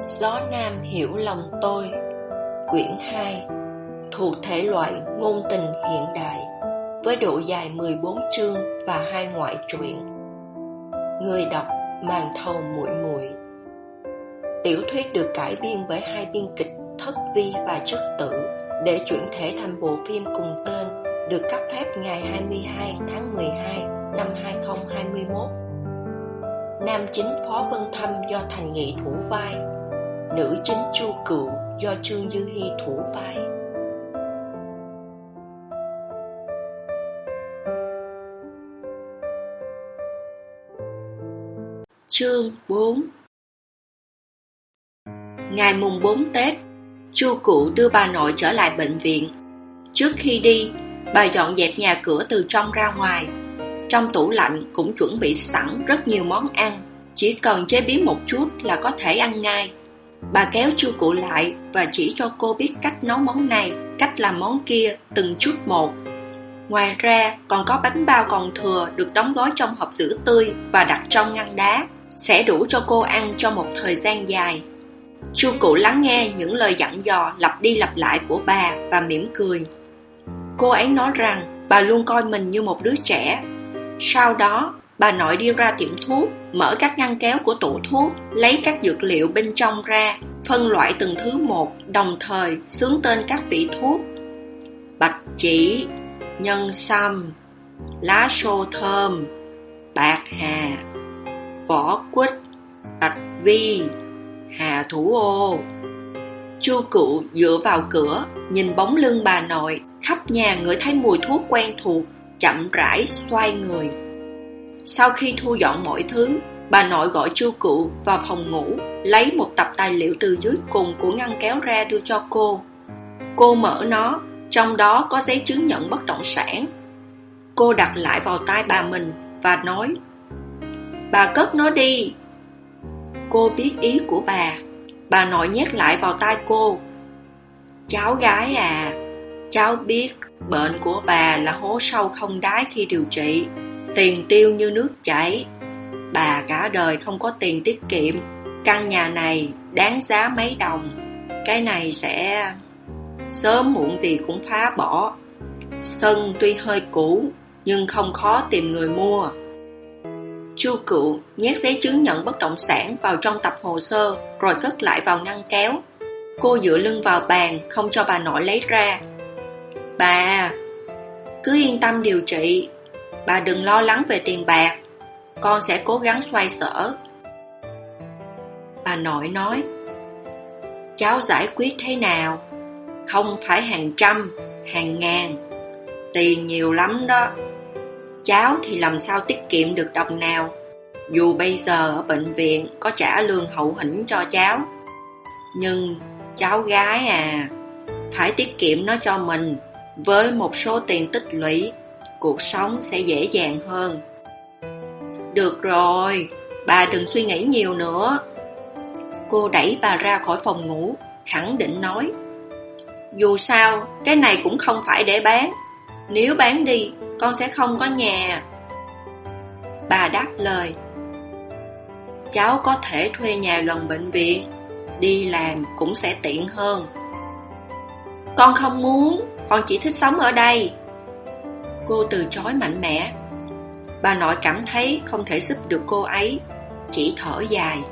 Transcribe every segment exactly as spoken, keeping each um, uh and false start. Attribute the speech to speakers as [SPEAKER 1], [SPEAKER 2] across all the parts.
[SPEAKER 1] Gió Nam hiểu lòng tôi. Quyển hai, thuộc thể loại ngôn tình hiện đại, với độ dài mười bốn chương và hai ngoại truyện. Người đọc Màn Thầu Muội Muội. Tiểu thuyết được cải biên bởi hai biên kịch Thất Vi và Trất Tử để chuyển thể thành bộ phim cùng tên, được cấp phép ngày hai mươi hai tháng mười hai năm hai nghìn không trăm hai mươi mốt. Nam chính Phó Vân Thâm do Thành Nghị thủ vai, nữ chính Chu Cựu do Trương Dư Hi thủ vai. Chương bốn. Ngày mùng bốn Tết, Chu Cựu đưa bà nội trở lại bệnh viện. Trước khi đi, bà dọn dẹp nhà cửa từ trong ra ngoài. Trong tủ lạnh cũng chuẩn bị sẵn rất nhiều món ăn, chỉ cần chế biến một chút là có thể ăn ngay. Bà kéo Chu Cựu lại và chỉ cho cô biết cách nấu món này, cách làm món kia, từng chút một. Ngoài ra còn có bánh bao còn thừa được đóng gói trong hộp sữa tươi và đặt trong ngăn đá, sẽ đủ cho cô ăn trong một thời gian dài. Chu Cựu lắng nghe những lời dặn dò lặp đi lặp lại của bà và mỉm cười. Cô ấy nói rằng bà luôn coi mình như một đứa trẻ. Sau đó, bà nội đi ra tiệm thuốc, mở các ngăn kéo của tủ thuốc, lấy các dược liệu bên trong ra, phân loại từng thứ một, đồng thời xướng tên các vị thuốc: bạch chỉ, nhân sâm, lá xô thơm, bạc hà, vỏ quýt, bạch vi, hà thủ ô. Chu Cựu dựa vào cửa, nhìn bóng lưng bà nội, khắp nhà ngửi thấy mùi thuốc quen thuộc, chậm rãi xoay người. Sau khi thu dọn mọi thứ, bà nội gọi Chu Cựu vào phòng ngủ, lấy một tập tài liệu từ dưới cùng của ngăn kéo ra đưa cho cô. Cô mở nó, trong đó có giấy chứng nhận bất động sản. Cô đặt lại vào tai bà mình và nói: bà cất nó đi. Cô biết ý của bà. Bà nội nhét lại vào tai cô: cháu gái à, cháu biết bệnh của bà là hố sâu không đáy khi điều trị, tiền tiêu như nước chảy. Bà cả đời không có tiền tiết kiệm. Căn nhà này đáng giá mấy đồng. Cái này sẽ sớm muộn gì cũng phá bỏ. Sân tuy hơi cũ nhưng không khó tìm người mua. Chu Cựu nhét giấy chứng nhận bất động sản vào trong tập hồ sơ rồi cất lại vào ngăn kéo. Cô dựa lưng vào bàn, không cho bà nội lấy ra. Bà cứ yên tâm điều trị, bà đừng lo lắng về tiền bạc, con sẽ cố gắng xoay sở. Bà nội nói: cháu giải quyết thế nào? Không phải hàng trăm, hàng ngàn, tiền nhiều lắm đó. Cháu thì làm sao tiết kiệm được đồng nào, dù bây giờ ở bệnh viện có trả lương hậu hĩnh cho cháu. Nhưng cháu gái à, phải tiết kiệm nó cho mình. Với một số tiền tích lũy, cuộc sống sẽ dễ dàng hơn. Được rồi, bà đừng suy nghĩ nhiều nữa. Cô đẩy bà ra khỏi phòng ngủ, khẳng định nói: dù sao, cái này cũng không phải để bán. Nếu bán đi, con sẽ không có nhà. Bà đáp lời: cháu có thể thuê nhà gần bệnh viện, đi làm cũng sẽ tiện hơn. Con không muốn, con chỉ thích sống ở đây. Cô từ chối mạnh mẽ. Bà nội cảm thấy không thể giúp được cô ấy, chỉ thở dài.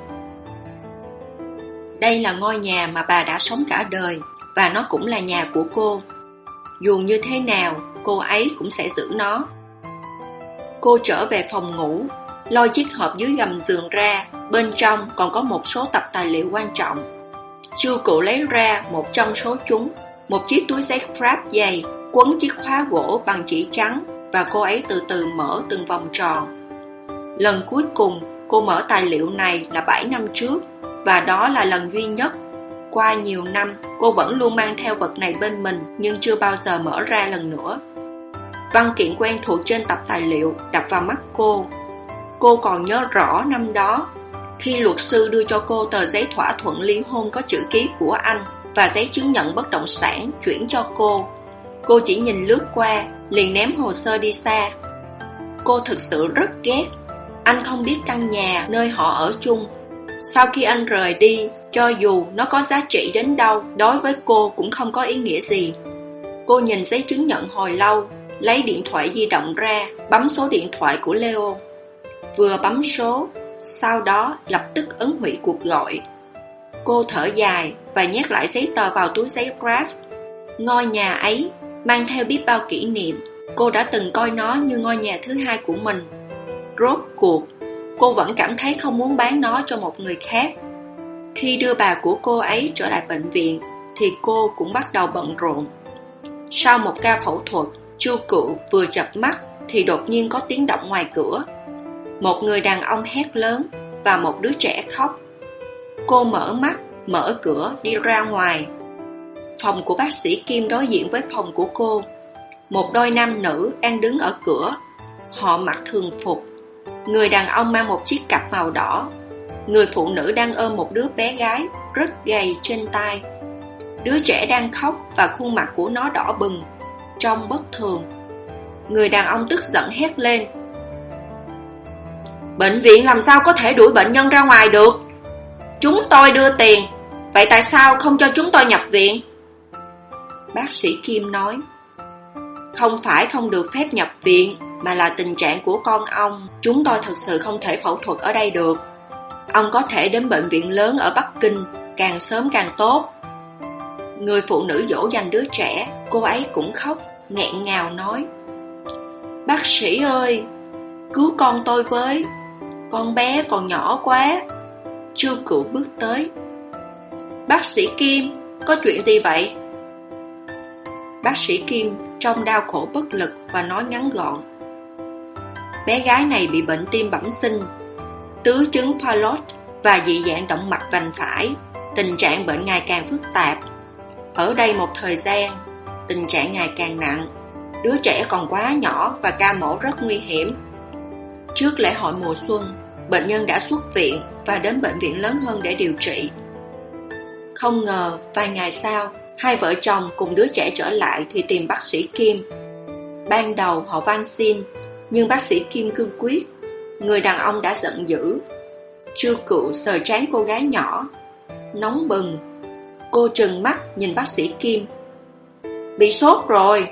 [SPEAKER 1] Đây là ngôi nhà mà bà đã sống cả đời, và nó cũng là nhà của cô. Dù như thế nào, cô ấy cũng sẽ giữ nó. Cô trở về phòng ngủ, lôi chiếc hộp dưới gầm giường ra. Bên trong còn có một số tập tài liệu quan trọng. Chu Cựu lấy ra một trong số chúng, một chiếc túi giấy Frap dày, quấn chiếc khóa gỗ bằng chỉ trắng, và cô ấy từ từ mở từng vòng tròn. Lần cuối cùng cô mở tài liệu này là bảy năm trước, và đó là lần duy nhất. Qua nhiều năm, cô vẫn luôn mang theo vật này bên mình, nhưng chưa bao giờ mở ra lần nữa. Văn kiện quen thuộc trên tập tài liệu đập vào mắt cô. Cô còn nhớ rõ năm đó, khi luật sư đưa cho cô tờ giấy thỏa thuận ly hôn có chữ ký của anh và giấy chứng nhận bất động sản chuyển cho cô. Cô chỉ nhìn lướt qua, liền ném hồ sơ đi xa. Cô thực sự rất ghét. Anh không biết căn nhà nơi họ ở chung Sau khi anh rời đi, cho dù nó có giá trị đến đâu, đối với cô cũng không có ý nghĩa gì. Cô nhìn giấy chứng nhận hồi lâu, lấy điện thoại di động ra, bấm số điện thoại của Leo. Vừa bấm số, sau đó lập tức ấn hủy cuộc gọi. Cô thở dài và nhét lại giấy tờ vào túi giấy Grab. Ngôi nhà ấy mang theo biết bao kỷ niệm. Cô đã từng coi nó như ngôi nhà thứ hai của mình. Rốt cuộc, cô vẫn cảm thấy không muốn bán nó cho một người khác. Khi đưa bà của cô ấy trở lại bệnh viện, thì cô cũng bắt đầu bận rộn. Sau một ca phẫu thuật, Chu Cựu vừa chợp mắt thì đột nhiên có tiếng động ngoài cửa. Một người đàn ông hét lớn và một đứa trẻ khóc. Cô mở mắt, mở cửa đi ra ngoài. Phòng của bác sĩ Kim đối diện với phòng của cô. Một đôi nam nữ đang đứng ở cửa. Họ mặc thường phục. Người đàn ông mang một chiếc cặp màu đỏ. Người phụ nữ đang ôm một đứa bé gái rất gầy trên tay. Đứa trẻ đang khóc và khuôn mặt của nó đỏ bừng, trông bất thường. Người đàn ông tức giận hét lên. Bệnh viện làm sao có thể đuổi bệnh nhân ra ngoài được? Chúng tôi đưa tiền, vậy tại sao không cho chúng tôi nhập viện? Bác sĩ Kim nói. Không phải không được phép nhập viện, mà là tình trạng của con ông. Chúng tôi thật sự không thể phẫu thuật ở đây được. Ông có thể đến bệnh viện lớn ở Bắc Kinh, càng sớm càng tốt. Người phụ nữ dỗ dành đứa trẻ, cô ấy cũng khóc, nghẹn ngào nói. Bác sĩ ơi, cứu con tôi với, con bé còn nhỏ quá. Chu Cựu bước tới. Bác sĩ Kim, có chuyện gì vậy? Bác sĩ Kim trông đau khổ bất lực và nói ngắn gọn. Bé gái này bị bệnh tim bẩm sinh, tứ chứng Fallot và dị dạng động mạch vành phải. Tình trạng bệnh ngày càng phức tạp. Ở đây một thời gian, tình trạng ngày càng nặng. Đứa trẻ còn quá nhỏ và ca mổ rất nguy hiểm. Trước lễ hội mùa xuân, bệnh nhân đã xuất viện và đến bệnh viện lớn hơn để điều trị. Không ngờ, vài ngày sau, hai vợ chồng cùng đứa trẻ trở lại thì tìm bác sĩ Kim. Ban đầu họ van xin, nhưng bác sĩ Kim cương quyết. Người đàn ông đã giận dữ. Chu Cựu sờ trán cô gái nhỏ, nóng bừng. Cô trừng mắt nhìn bác sĩ Kim. Bị sốt rồi.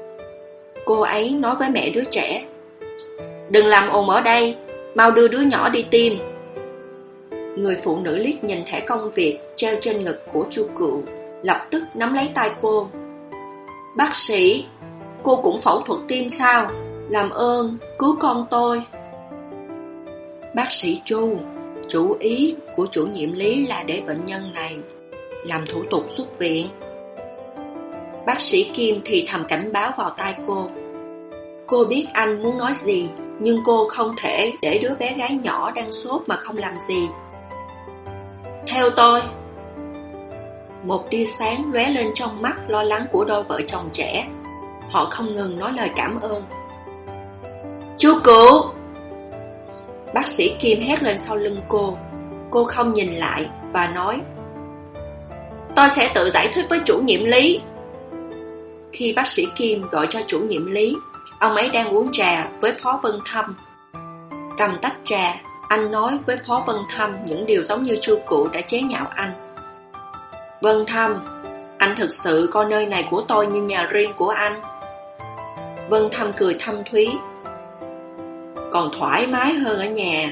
[SPEAKER 1] Cô ấy nói với mẹ đứa trẻ. Đừng làm ồn ở đây, mau đưa đứa nhỏ đi tiêm. Người phụ nữ liếc nhìn thẻ công việc treo trên ngực của Chu Cựu, lập tức nắm lấy tay cô. Bác sĩ, cô cũng phẫu thuật tim sao? Làm ơn, cứu con tôi. Bác sĩ Chu, chủ ý của chủ nhiệm Lý là để bệnh nhân này làm thủ tục xuất viện. Bác sĩ Kim thì thầm cảnh báo vào tai cô. Cô biết anh muốn nói gì, nhưng cô không thể để đứa bé gái nhỏ đang sốt mà không làm gì. Theo tôi. Một tia sáng lóe lên trong mắt lo lắng của đôi vợ chồng trẻ. Họ không ngừng nói lời cảm ơn. Chu Cựu! Bác sĩ Kim hét lên sau lưng cô. Cô không nhìn lại và nói. Tôi sẽ tự giải thích với chủ nhiệm Lý. Khi bác sĩ Kim gọi cho chủ nhiệm Lý, ông ấy đang uống trà với Phó Vân Thâm. Cầm tách trà, anh nói với Phó Vân Thâm những điều giống như Chu Cựu đã chế nhạo anh. Vân Thâm, anh thực sự coi nơi này của tôi như nhà riêng của anh. Vân Thâm cười thâm thúy. Còn thoải mái hơn ở nhà.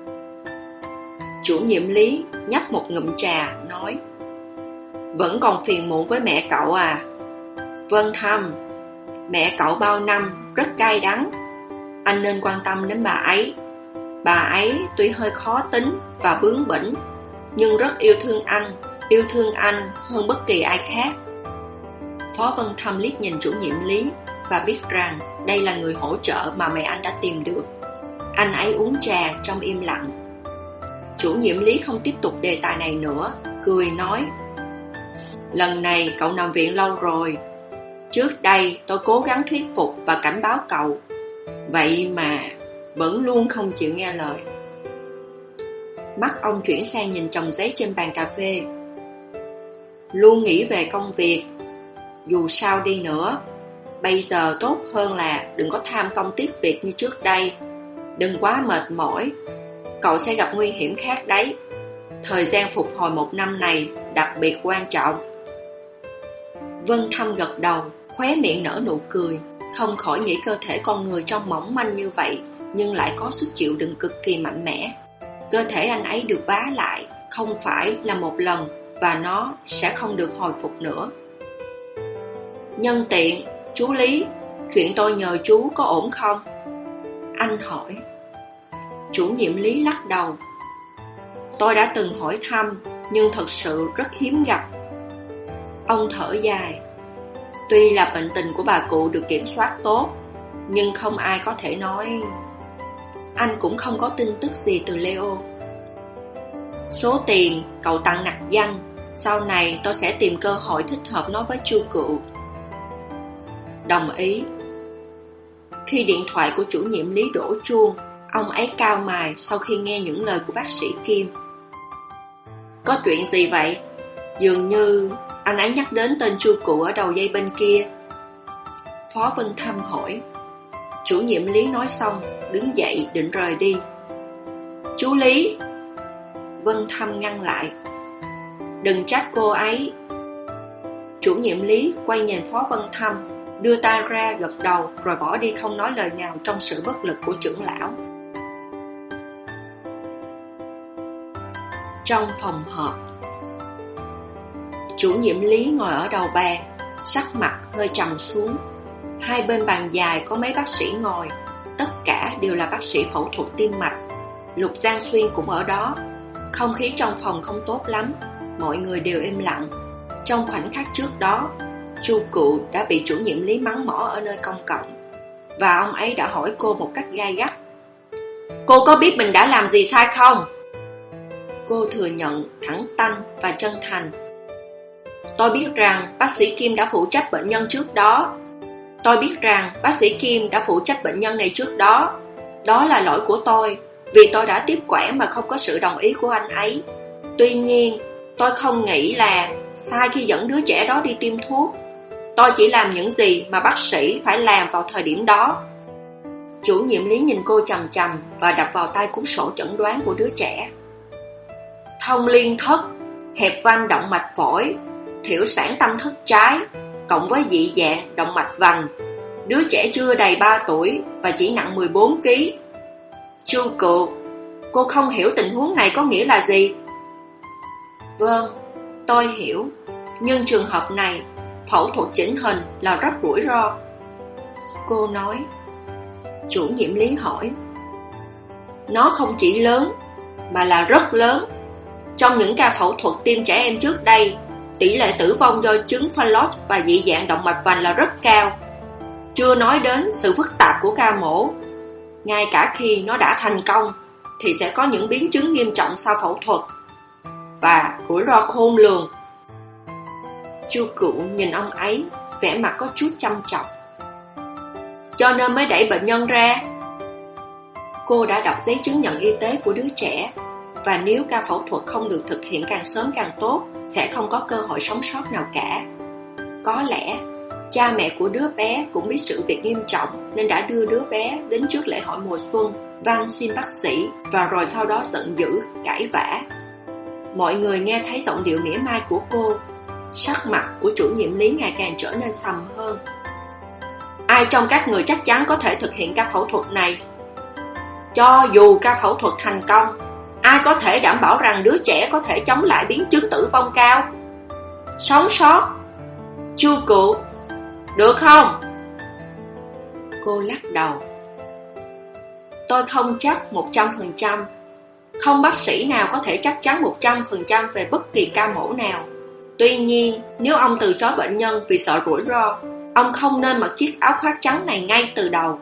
[SPEAKER 1] Chủ nhiệm Lý nhấp một ngụm trà, nói. Vẫn còn phiền muộn với mẹ cậu à? Vân Thâm, mẹ cậu bao năm rất cay đắng. Anh nên quan tâm đến bà ấy. Bà ấy tuy hơi khó tính và bướng bỉnh, nhưng rất yêu thương anh, yêu thương anh hơn bất kỳ ai khác. Phó Vân Thâm liếc nhìn chủ nhiệm Lý và biết rằng đây là người hỗ trợ mà mẹ anh đã tìm được. Anh ấy uống trà trong im lặng. Chủ nhiệm Lý không tiếp tục đề tài này nữa, cười nói. Lần này cậu nằm viện lâu rồi. Trước đây tôi cố gắng thuyết phục và cảnh báo cậu, vậy mà vẫn luôn không chịu nghe lời. Mắt ông chuyển sang nhìn chồng giấy trên bàn cà phê. Luôn nghĩ về công việc. Dù sao đi nữa, bây giờ tốt hơn là đừng có tham công tiếc việc như trước đây. Đừng quá mệt mỏi, cậu sẽ gặp nguy hiểm khác đấy. Thời gian phục hồi một năm này đặc biệt quan trọng. Vân Thâm gật đầu, khóe miệng nở nụ cười, không khỏi nghĩ cơ thể con người trông mỏng manh như vậy nhưng lại có sức chịu đựng cực kỳ mạnh mẽ. Cơ thể anh ấy được vá lại không phải là một lần và nó sẽ không được hồi phục nữa. Nhân tiện, chú Lý, chuyện tôi nhờ chú có ổn không? Anh hỏi. Chủ nhiệm Lý lắc đầu. Tôi đã từng hỏi thăm nhưng thật sự rất hiếm gặp. Ông thở dài. Tuy là bệnh tình của bà cụ được kiểm soát tốt, nhưng không ai có thể nói. Anh cũng không có tin tức gì từ Leo. Số tiền cậu tặng nặc danh, sau này tôi sẽ tìm cơ hội thích hợp nó với Chu Cựu. Đồng ý. Khi điện thoại của chủ nhiệm Lý đổ chuông, ông ấy cau mày sau khi nghe những lời của bác sĩ Kim. Có chuyện gì vậy? Dường như anh ấy nhắc đến tên Chu Cựu ở đầu dây bên kia. Phó Vân Thâm hỏi. Chủ nhiệm Lý nói xong, đứng dậy định rời đi. Chú Lý! Vân Thâm ngăn lại. Đừng trách cô ấy. Chủ nhiệm Lý quay nhìn Phó Vân Thâm, đưa tay ra gật đầu rồi bỏ đi không nói lời nào trong sự bất lực của trưởng lão. Trong phòng họp, chủ nhiệm Lý ngồi ở đầu bàn, sắc mặt hơi trầm xuống. Hai bên bàn dài có mấy bác sĩ ngồi, tất cả đều là bác sĩ phẫu thuật tim mạch. Lục Giang Xuyên cũng ở đó. Không khí trong phòng không tốt lắm, mọi người đều im lặng. Trong khoảnh khắc trước đó, Chu Cựu đã bị chủ nhiệm Lý mắng mỏ ở nơi công cộng, và ông ấy đã hỏi cô một cách gay gắt. Cô có biết mình đã làm gì sai không? Cô thừa nhận thẳng tanh và chân thành. Tôi biết rằng bác sĩ Kim đã phụ trách bệnh nhân trước đó. Tôi biết rằng bác sĩ Kim đã phụ trách bệnh nhân này trước đó. Đó là lỗi của tôi, vì tôi đã tiếp quản mà không có sự đồng ý của anh ấy. Tuy nhiên, tôi không nghĩ là sai khi dẫn đứa trẻ đó đi tiêm thuốc. Tôi chỉ làm những gì mà bác sĩ phải làm vào thời điểm đó. Chủ nhiệm Lý nhìn cô chằm chằm và đập vào tay cuốn sổ chẩn đoán của đứa trẻ. Thông liên thất, hẹp van động mạch phổi, thiểu sản tâm thất trái, cộng với dị dạng động mạch vành. Đứa trẻ chưa đầy ba tuổi và chỉ nặng mười bốn ki lô gam. Chu Cựu, cô không hiểu tình huống này có nghĩa là gì? Vâng, tôi hiểu. Nhưng trường hợp này, phẫu thuật chỉnh hình là rất rủi ro. Cô nói. Chủ nhiệm Lý hỏi. Nó không chỉ lớn, mà là rất lớn. Trong những ca phẫu thuật tiêm trẻ em trước đây, tỷ lệ tử vong do chứng Fallot và dị dạng động mạch vành là rất cao. Chưa nói đến sự phức tạp của ca mổ. Ngay cả khi nó đã thành công, thì sẽ có những biến chứng nghiêm trọng sau phẫu thuật, và rủi ro khôn lường. Chu Cựu nhìn ông ấy, vẻ mặt có chút chăm chọc. Cho nên mới đẩy bệnh nhân ra. Cô đã đọc giấy chứng nhận y tế của đứa trẻ, và nếu ca phẫu thuật không được thực hiện càng sớm càng tốt, sẽ không có cơ hội sống sót nào cả. Có lẽ cha mẹ của đứa bé cũng biết sự việc nghiêm trọng, nên đã đưa đứa bé đến trước lễ hội mùa xuân, van xin bác sĩ, và rồi sau đó giận dữ, cãi vã. Mọi người nghe thấy giọng điệu mỉa mai của cô. Sắc mặt của chủ nhiệm Lý ngày càng trở nên sầm hơn. Ai trong các người chắc chắn có thể thực hiện ca phẫu thuật này? Cho dù ca phẫu thuật thành công, ai có thể đảm bảo rằng đứa trẻ có thể chống lại biến chứng tử vong cao, sống sót? Chu Cựu, được không? Cô lắc đầu. Tôi không chắc một trăm phần trăm. Không bác sĩ nào có thể chắc chắn một trăm phần trăm về bất kỳ ca mổ nào. Tuy nhiên, nếu ông từ chối bệnh nhân vì sợ rủi ro, ông không nên mặc chiếc áo khoác trắng này ngay từ đầu.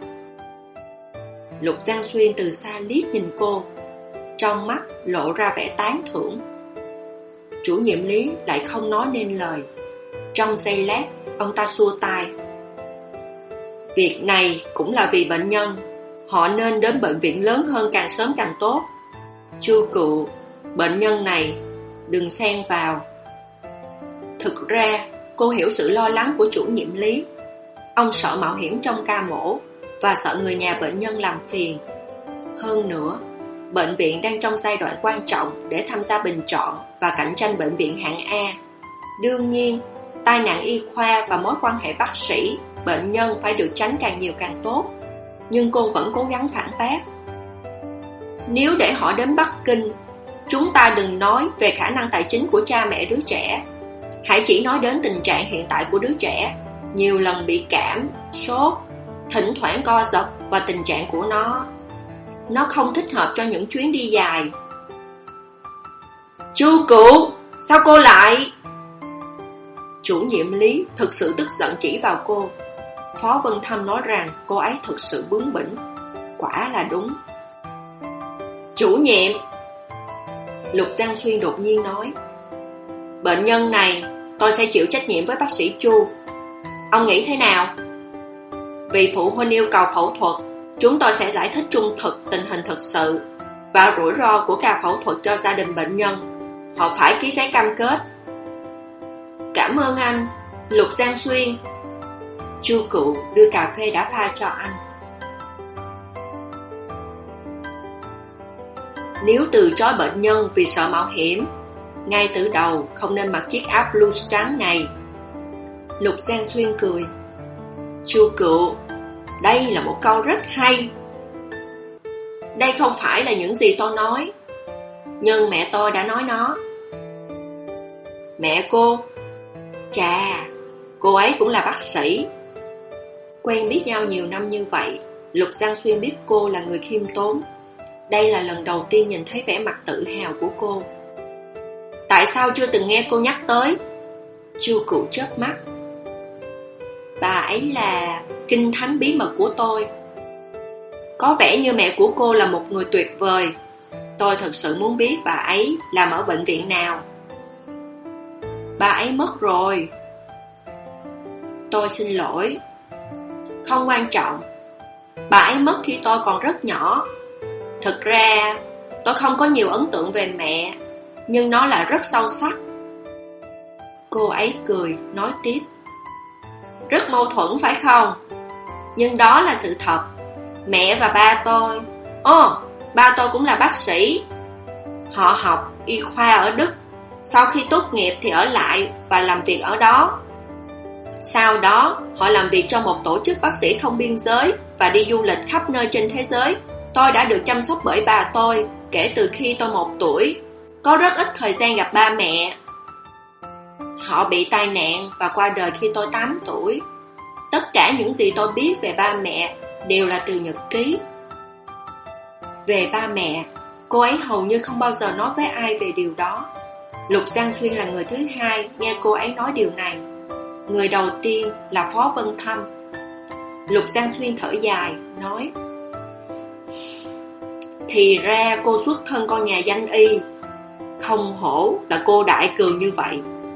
[SPEAKER 1] Lục Giang Xuyên từ xa liếc nhìn cô, trong mắt lộ ra vẻ tán thưởng. Chủ nhiệm Lý lại không nói nên lời. Trong giây lát, ông ta xua tay. Việc này cũng là vì bệnh nhân. Họ nên đến bệnh viện lớn hơn càng sớm càng tốt. Chu Cựu, bệnh nhân này đừng xen vào. Thực ra, cô hiểu sự lo lắng của chủ nhiệm Lý. Ông sợ mạo hiểm trong ca mổ và sợ người nhà bệnh nhân làm phiền. Hơn nữa, bệnh viện đang trong giai đoạn quan trọng để tham gia bình chọn và cạnh tranh bệnh viện hạng A. Đương nhiên, tai nạn y khoa và mối quan hệ bác sĩ, bệnh nhân phải được tránh càng nhiều càng tốt. Nhưng cô vẫn cố gắng phản bác. Nếu để họ đến Bắc Kinh, chúng ta đừng nói về khả năng tài chính của cha mẹ đứa trẻ. Hãy chỉ nói đến tình trạng hiện tại của đứa trẻ, nhiều lần bị cảm, sốt, thỉnh thoảng co giật và tình trạng của nó. Nó không thích hợp cho những chuyến đi dài. Chu Cụ, sao cô lại? Chủ nhiệm Lý thực sự tức giận chỉ vào cô. Phó Vân Thâm nói rằng cô ấy thực sự bướng bỉnh. Quả là đúng. Chủ nhiệm, Lục Giang Xuyên đột nhiên nói, bệnh nhân này tôi sẽ chịu trách nhiệm với bác sĩ Chu. Ông nghĩ thế nào? Vì phụ huynh yêu cầu phẫu thuật, chúng tôi sẽ giải thích trung thực tình hình thực sự và rủi ro của ca phẫu thuật cho gia đình bệnh nhân. Họ phải ký giấy cam kết. Cảm ơn anh, Lục Giang Xuyên. Chu Cụ đưa cà phê đã pha cho anh. Nếu từ chối bệnh nhân vì sợ mạo hiểm, ngay từ đầu không nên mặc chiếc áo blue trắng này. Lục Giang Xuyên cười. Chu Cụ, đây là một câu rất hay. Đây không phải là những gì tôi nói, nhưng mẹ tôi đã nói nó. Mẹ cô? Chà, cô ấy cũng là bác sĩ. Quen biết nhau nhiều năm như vậy, Lục Giang Xuyên biết cô là người khiêm tốn. Đây là lần đầu tiên nhìn thấy vẻ mặt tự hào của cô. Tại sao chưa từng nghe cô nhắc tới? Chu Cụ chớp mắt. Bà ấy là kinh thánh bí mật của tôi. Có vẻ như mẹ của cô là một người tuyệt vời. Tôi thật sự muốn biết bà ấy làm ở bệnh viện nào. Bà ấy mất rồi. Tôi xin lỗi. Không quan trọng. Bà ấy mất khi tôi còn rất nhỏ. Thực ra tôi không có nhiều ấn tượng về mẹ, nhưng nó là rất sâu sắc. Cô ấy cười, nói tiếp. Rất mâu thuẫn phải không? Nhưng đó là sự thật. Mẹ và ba tôi, Ồ, oh, ba tôi cũng là bác sĩ. Họ học y khoa ở Đức. Sau khi tốt nghiệp thì ở lại và làm việc ở đó. Sau đó, họ làm việc cho một tổ chức bác sĩ không biên giới và đi du lịch khắp nơi trên thế giới. Tôi đã được chăm sóc bởi bà tôi kể từ khi tôi một tuổi. Có rất ít thời gian gặp ba mẹ. Họ bị tai nạn và qua đời khi tôi tám tuổi. Tất cả những gì tôi biết về ba mẹ đều là từ nhật ký. Về ba mẹ, cô ấy hầu như không bao giờ nói với ai về điều đó. Lục Giang Xuyên là người thứ hai nghe cô ấy nói điều này. Người đầu tiên là Phó Vân Thâm. Lục Giang Xuyên thở dài, nói: Thì ra cô xuất thân con nhà danh y. Không hổ là cô đại cường như vậy.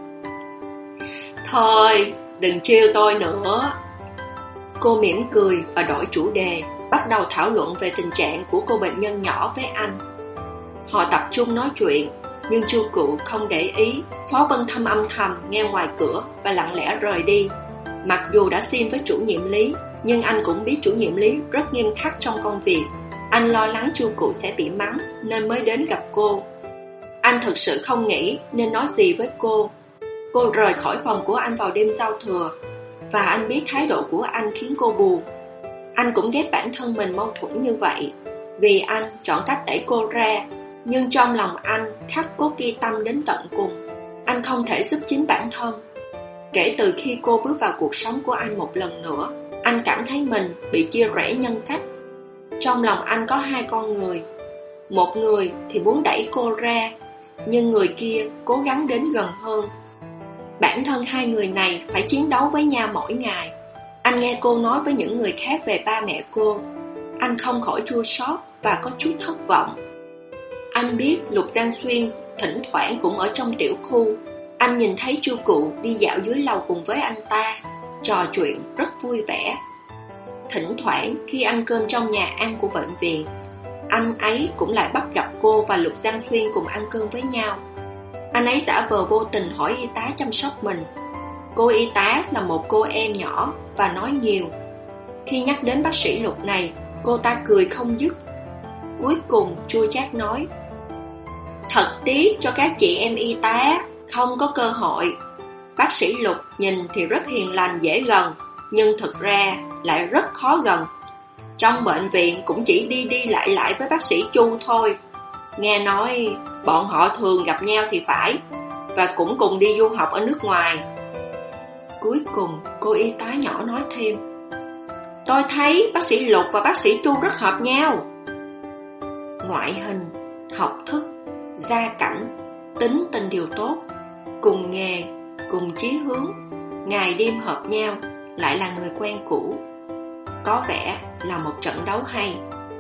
[SPEAKER 1] Thôi, đừng trêu tôi nữa. Cô mỉm cười và đổi chủ đề, bắt đầu thảo luận về tình trạng của cô bệnh nhân nhỏ với anh. Họ tập trung nói chuyện, nhưng Chu Cụ không để ý. Phó Vân Thâm âm thầm nghe ngoài cửa và lặng lẽ rời đi. Mặc dù đã xin với chủ nhiệm Lý, nhưng anh cũng biết chủ nhiệm Lý rất nghiêm khắc trong công việc. Anh lo lắng Chu Cụ sẽ bị mắng nên mới đến gặp cô. Anh thực sự không nghĩ nên nói gì với cô. Cô rời khỏi phòng của anh vào đêm giao thừa, và anh biết thái độ của anh khiến cô buồn. Anh cũng ghét bản thân mình mâu thuẫn như vậy, vì anh chọn cách đẩy cô ra. Nhưng trong lòng anh khắc cốt ghi tâm đến tận cùng. Anh không thể giúp chính bản thân. Kể từ khi cô bước vào cuộc sống của anh một lần nữa, anh cảm thấy mình bị chia rẽ nhân cách. Trong lòng anh có hai con người. Một người thì muốn đẩy cô ra, nhưng người kia cố gắng đến gần hơn. Bản thân hai người này phải chiến đấu với nhau mỗi ngày. Anh nghe cô nói với những người khác về ba mẹ cô. Anh không khỏi chua xót và có chút thất vọng. Anh biết Lục Giang Xuyên thỉnh thoảng cũng ở trong tiểu khu. Anh nhìn thấy Chu Cụ đi dạo dưới lầu cùng với anh ta, trò chuyện rất vui vẻ. Thỉnh thoảng khi ăn cơm trong nhà ăn của bệnh viện, anh ấy cũng lại bắt gặp cô và Lục Giang Xuyên cùng ăn cơm với nhau. Anh ấy giả vờ vô tình hỏi y tá chăm sóc mình. Cô y tá là một cô em nhỏ và nói nhiều. Khi nhắc đến bác sĩ Lục này, cô ta cười không dứt. Cuối cùng chua chát nói: Thật tiếc cho các chị em y tá, không có cơ hội. Bác sĩ Lục nhìn thì rất hiền lành dễ gần, nhưng thực ra lại rất khó gần. Trong bệnh viện cũng chỉ đi đi lại lại với bác sĩ Chu thôi. Nghe nói bọn họ thường gặp nhau thì phải, và cũng cùng đi du học ở nước ngoài. Cuối cùng cô y tá nhỏ nói thêm: Tôi thấy bác sĩ Lục và bác sĩ Chu rất hợp nhau. Ngoại hình, học thức, gia cảnh, tính tình đều tốt, cùng nghề, cùng chí hướng, ngày đêm hợp nhau, lại là người quen cũ. Có vẻ là một trận đấu hay.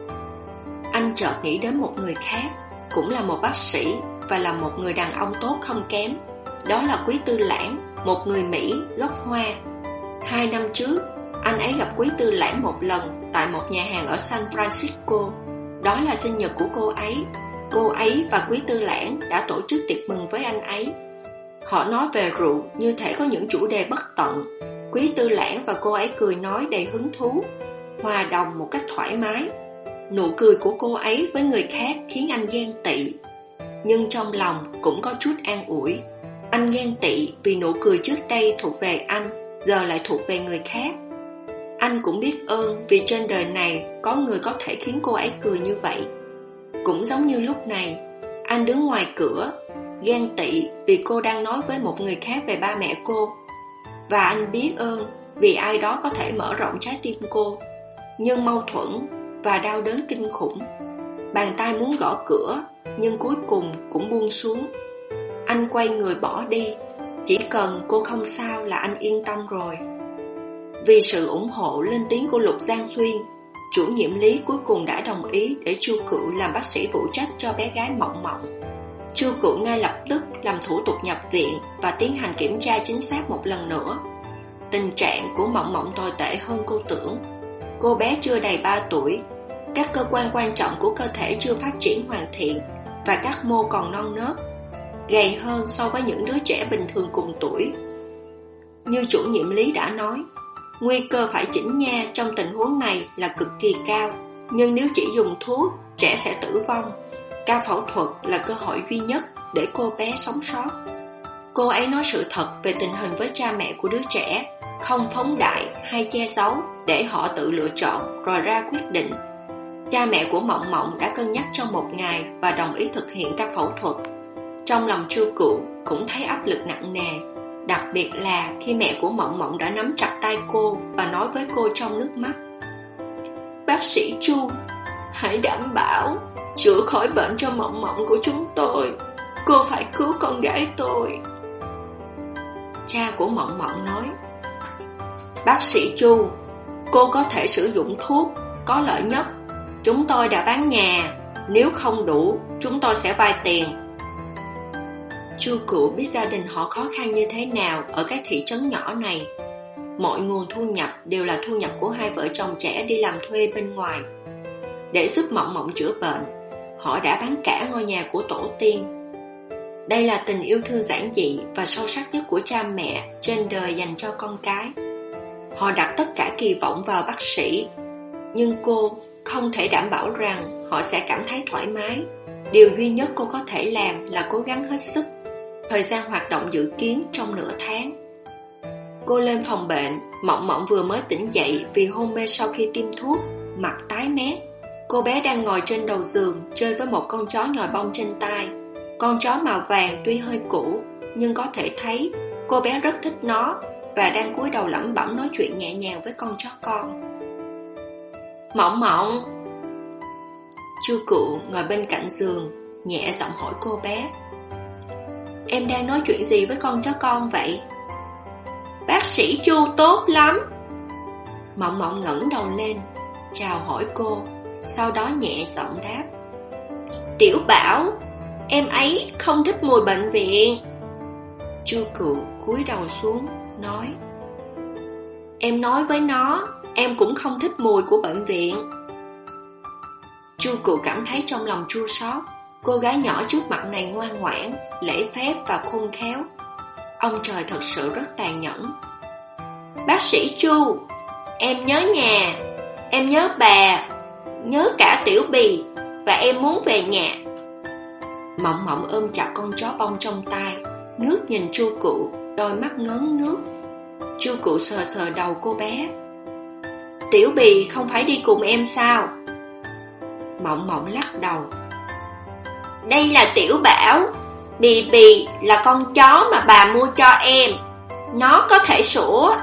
[SPEAKER 1] Anh chợt nghĩ đến một người khác, cũng là một bác sĩ và là một người đàn ông tốt không kém. Đó là Quý Tư Lãng, một người Mỹ gốc Hoa. Hai năm trước, anh ấy gặp Quý Tư Lãng một lần tại một nhà hàng ở San Francisco. Đó là sinh nhật của cô ấy. Cô ấy và Quý Tư Lãng đã tổ chức tiệc mừng với anh ấy. Họ nói về rượu như thể có những chủ đề bất tận. Quý Tư Lãng và cô ấy cười nói đầy hứng thú, hòa đồng một cách thoải mái. Nụ cười của cô ấy với người khác khiến anh ghen tị, nhưng trong lòng cũng có chút an ủi. Anh ghen tị vì nụ cười trước đây thuộc về anh, giờ lại thuộc về người khác. Anh cũng biết ơn vì trên đời này có người có thể khiến cô ấy cười như vậy. Cũng giống như lúc này, anh đứng ngoài cửa, ghen tị vì cô đang nói với một người khác về ba mẹ cô. Và anh biết ơn vì ai đó có thể mở rộng trái tim cô. Nhưng mâu thuẫn và đau đớn kinh khủng. Bàn tay muốn gõ cửa, nhưng cuối cùng cũng buông xuống. Anh quay người bỏ đi. Chỉ cần cô không sao là anh yên tâm rồi. Vì sự ủng hộ lên tiếng của Lục Giang Xuyên, chủ nhiệm Lý cuối cùng đã đồng ý để Chu Cựu làm bác sĩ phụ trách cho bé gái Mộng Mộng. Chu Cựu ngay lập tức làm thủ tục nhập viện và tiến hành kiểm tra chính xác một lần nữa. Tình trạng của Mộng Mộng tồi tệ hơn cô tưởng. Cô bé chưa đầy ba tuổi, các cơ quan quan trọng của cơ thể chưa phát triển hoàn thiện và các mô còn non nớt, gầy hơn so với những đứa trẻ bình thường cùng tuổi. Như chủ nhiệm Lý đã nói, nguy cơ phải chỉnh nha trong tình huống này là cực kỳ cao, nhưng nếu chỉ dùng thuốc, trẻ sẽ tử vong. Ca phẫu thuật là cơ hội duy nhất để cô bé sống sót. Cô ấy nói sự thật về tình hình với cha mẹ của đứa trẻ, không phóng đại hay che giấu để họ tự lựa chọn rồi ra quyết định. Cha mẹ của Mộng Mộng đã cân nhắc trong một ngày và đồng ý thực hiện ca phẫu thuật. Trong lòng Chu Cựu cũng thấy áp lực nặng nề, đặc biệt là khi mẹ của Mộng Mộng đã nắm chặt tay cô và nói với cô trong nước mắt: Bác sĩ Chu, hãy đảm bảo chữa khỏi bệnh cho Mộng Mộng của chúng tôi. Cô phải cứu con gái tôi. Cha của Mộng Mộng nói: Bác sĩ Chu, cô có thể sử dụng thuốc có lợi nhất. Chúng tôi đã bán nhà, nếu không đủ, chúng tôi sẽ vay tiền. Chu Cựu biết gia đình họ khó khăn như thế nào ở cái thị trấn nhỏ này. Mọi nguồn thu nhập đều là thu nhập của hai vợ chồng trẻ đi làm thuê bên ngoài. Để giúp Mộng Mộng chữa bệnh, họ đã bán cả ngôi nhà của tổ tiên. Đây là tình yêu thương giản dị và sâu sắc nhất của cha mẹ trên đời dành cho con cái. Họ đặt tất cả kỳ vọng vào bác sĩ, nhưng cô không thể đảm bảo rằng họ sẽ cảm thấy thoải mái. Điều duy nhất cô có thể làm là cố gắng hết sức. Thời gian hoạt động dự kiến trong nửa tháng. Cô lên phòng bệnh. Mộng Mộng vừa mới tỉnh dậy vì hôn mê sau khi tiêm thuốc, mặt tái mét. Cô bé đang ngồi trên đầu giường chơi với một con chó nhồi bông trên tay. Con chó màu vàng tuy hơi cũ, nhưng có thể thấy cô bé rất thích nó và đang cúi đầu lẩm bẩm nói chuyện nhẹ nhàng với con chó con. Mộng Mộng. Chu Cựu ngồi bên cạnh giường, nhẹ giọng hỏi cô bé: Em đang nói chuyện gì với con chó con vậy? Bác sĩ Chu tốt lắm. Mộng Mộng ngẩng đầu lên, chào hỏi cô, sau đó nhẹ giọng đáp: Tiểu Bảo, em ấy không thích mùi bệnh viện. Chu Cựu cúi đầu xuống, nói: Em nói với nó, em cũng không thích mùi của bệnh viện. Chu Cựu cảm thấy trong lòng chua xót. Cô gái nhỏ trước mặt này ngoan ngoãn, lễ phép và khôn khéo. Ông trời thật sự rất tàn nhẫn. Bác sĩ Chu, em nhớ nhà, em nhớ bà, nhớ cả Tiểu Bì. và em muốn về nhà. Mộng Mộng ôm chặt con chó bông trong tay, ngước nhìn Chu Cụ, đôi mắt ngấn nước. Chu Cụ sờ sờ đầu cô bé. Tiểu Bì không phải đi cùng em sao? Mộng Mộng lắc đầu. Đây là Tiểu Bảo. Bì Bì là con chó mà bà mua cho em. Nó có thể sủa.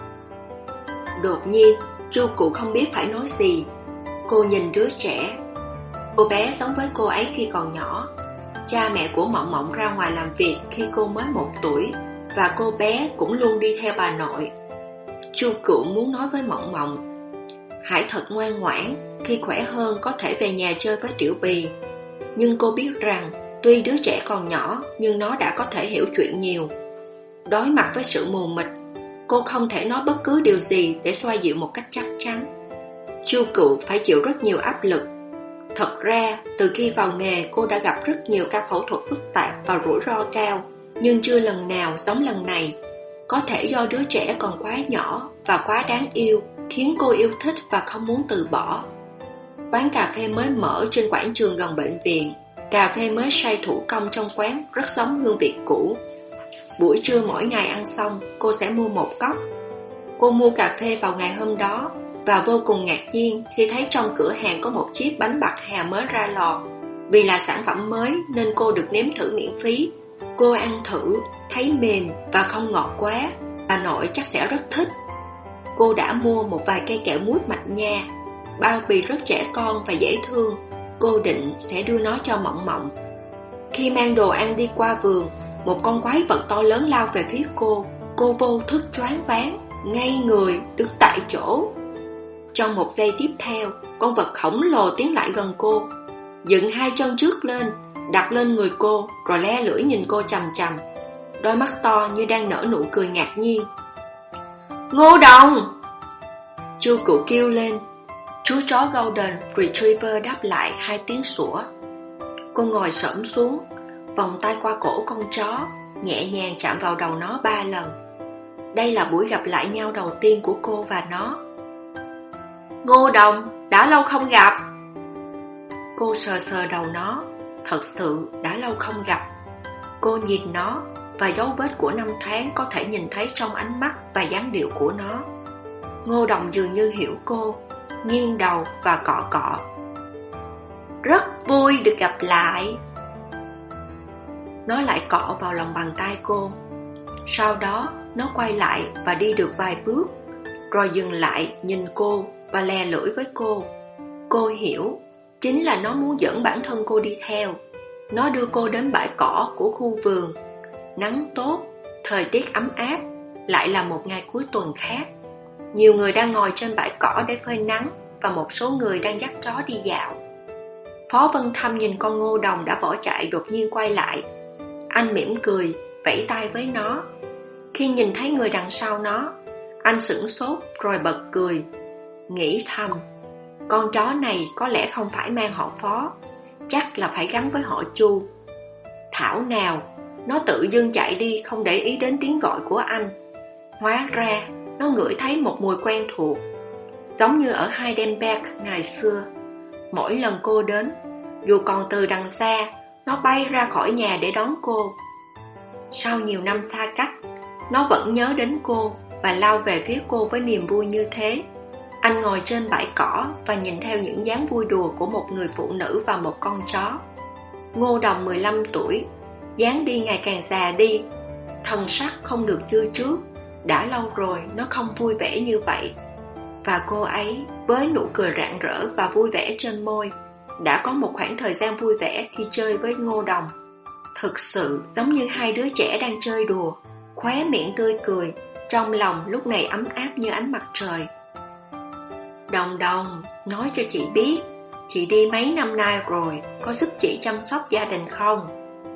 [SPEAKER 1] Đột nhiên, Chu Cụ không biết phải nói gì. Cô nhìn đứa trẻ. Cô bé sống với cô ấy khi còn nhỏ. Cha mẹ của Mộng Mộng ra ngoài làm việc khi cô mới một tuổi, và cô bé cũng luôn đi theo bà nội. Chu Cụ muốn nói với Mộng Mộng, hãy thật ngoan ngoãn, khi khỏe hơn có thể về nhà chơi với Tiểu Bì. Nhưng cô biết rằng, tuy đứa trẻ còn nhỏ, nhưng nó đã có thể hiểu chuyện nhiều. Đối mặt với sự mù mịt, cô không thể nói bất cứ điều gì để xoa dịu một cách chắc chắn. Chu Cụ phải chịu rất nhiều áp lực. Thật ra, từ khi vào nghề, cô đã gặp rất nhiều ca phẫu thuật phức tạp và rủi ro cao, nhưng chưa lần nào giống lần này. Có thể do đứa trẻ còn quá nhỏ và quá đáng yêu, khiến cô yêu thích và không muốn từ bỏ. Quán cà phê mới mở trên quảng trường gần bệnh viện. Cà phê mới xay thủ công trong quán rất giống hương vị cũ. Buổi trưa mỗi ngày ăn xong, cô sẽ mua một cốc. Cô mua cà phê vào ngày hôm đó và vô cùng ngạc nhiên khi thấy trong cửa hàng có một chiếc bánh bạc hà mới ra lò. Vì là sản phẩm mới nên cô được nếm thử miễn phí. Cô ăn thử, thấy mềm và không ngọt quá. Bà nội chắc sẽ rất thích. Cô đã mua một vài cây kẹo mút mạch nha. Bao bì rất trẻ con và dễ thương. Cô định sẽ đưa nó cho Mộng Mộng. Khi mang đồ ăn đi qua vườn, một con quái vật to lớn lao về phía cô. Cô vô thức choáng váng, ngây người, đứng tại chỗ. Trong một giây tiếp theo, con vật khổng lồ tiến lại gần cô, dựng hai chân trước lên, đặt lên người cô, rồi le lưỡi nhìn cô chằm chằm. Đôi mắt to như đang nở nụ cười ngạc nhiên. Ngô Đồng! Chu Cụ kêu lên. Chú chó Golden Retriever đáp lại hai tiếng sủa. Cô ngồi xổm xuống, vòng tay qua cổ con chó, nhẹ nhàng chạm vào đầu nó ba lần. Đây là buổi gặp lại nhau đầu tiên của cô và nó. Ngô Đồng, đã lâu không gặp. Cô sờ sờ đầu nó. Thật sự đã lâu không gặp. Cô nhìn nó, và dấu vết của năm tháng có thể nhìn thấy trong ánh mắt và dáng điệu của nó. Ngô Đồng dường như hiểu cô, nghiêng đầu và cọ cọ. Rất vui được gặp lại. Nó lại cọ vào lòng bàn tay cô. Sau đó nó quay lại và đi được vài bước, rồi dừng lại nhìn cô và le lưỡi với cô. Cô hiểu, chính là nó muốn dẫn bản thân cô đi theo. Nó đưa cô đến bãi cỏ của khu vườn. Nắng tốt, thời tiết ấm áp. Lại là một ngày cuối tuần khác. Nhiều người đang ngồi trên bãi cỏ để phơi nắng, và một số người đang dắt chó đi dạo. Phó Vân Thâm nhìn con Ngô Đồng đã bỏ chạy đột nhiên quay lại. Anh mỉm cười, vẫy tay với nó. Khi nhìn thấy người đằng sau nó, anh sửng sốt rồi bật cười. Nghĩ thầm, con chó này có lẽ không phải mang họ Phó, chắc là phải gắn với họ Chu. Thảo nào, nó tự dưng chạy đi không để ý đến tiếng gọi của anh. Hóa ra, nó ngửi thấy một mùi quen thuộc, giống như ở Heidelberg ngày xưa. Mỗi lần cô đến, dù còn từ đằng xa, nó bay ra khỏi nhà để đón cô. Sau nhiều năm xa cách, nó vẫn nhớ đến cô và lao về phía cô với niềm vui như thế. Anh ngồi trên bãi cỏ và nhìn theo những dáng vui đùa của một người phụ nữ và một con chó. Ngô Đồng mười lăm tuổi, dáng đi ngày càng già đi, thần sắc không được như trước. Đã lâu rồi nó không vui vẻ như vậy. Và cô ấy với nụ cười rạng rỡ và vui vẻ trên môi đã có một khoảng thời gian vui vẻ khi chơi với Ngô Đồng. Thực sự giống như hai đứa trẻ đang chơi đùa, khóe miệng tươi cười, trong lòng lúc này ấm áp như ánh mặt trời. Đồng Đồng, nói cho chị biết, chị đi mấy năm nay rồi, có giúp chị chăm sóc gia đình không?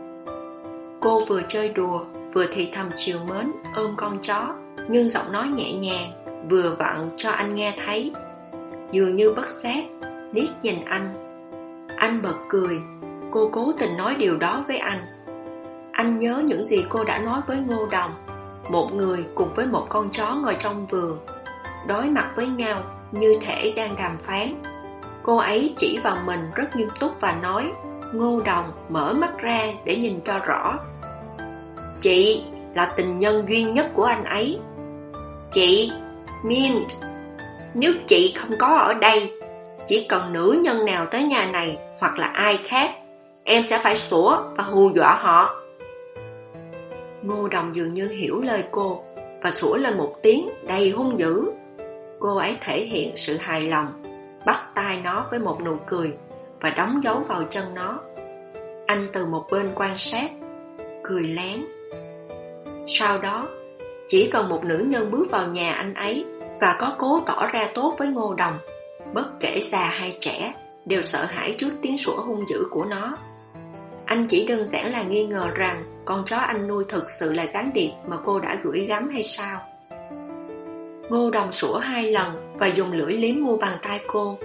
[SPEAKER 1] Cô vừa chơi đùa, vừa thì thầm trìu mến ôm con chó, nhưng giọng nói nhẹ nhàng, vừa vặn cho anh nghe thấy. Dường như bất giác, liếc nhìn anh. Anh bật cười, cô cố tình nói điều đó với anh. Anh nhớ những gì cô đã nói với Ngô Đồng. Một người cùng với một con chó ngồi trong vườn, đối mặt với nhau như thể đang đàm phán. Cô ấy chỉ vào mình rất nghiêm túc và nói. Ngô Đồng mở mắt ra để nhìn cho rõ. Chị là tình nhân duy nhất của anh ấy. Chị, Mint, nếu chị không có ở đây, chỉ cần nữ nhân nào tới nhà này hoặc là ai khác, em sẽ phải sủa và hù dọa họ. Ngô Đồng dường như hiểu lời cô và sủa lên một tiếng đầy hung dữ. Cô ấy thể hiện sự hài lòng, bắt tay nó với một nụ cười và đóng dấu vào chân nó. Anh từ một bên quan sát, cười lén. Sau đó, chỉ cần một nữ nhân bước vào nhà anh ấy và có cố tỏ ra tốt với Ngô Đồng, bất kể già hay trẻ, đều sợ hãi trước tiếng sủa hung dữ của nó. Anh chỉ đơn giản là nghi ngờ rằng con chó anh nuôi thực sự là gián điệp mà cô đã gửi gắm hay sao. Ngô Đồng sủa hai lần và dùng lưỡi liếm mu bàn tay cô.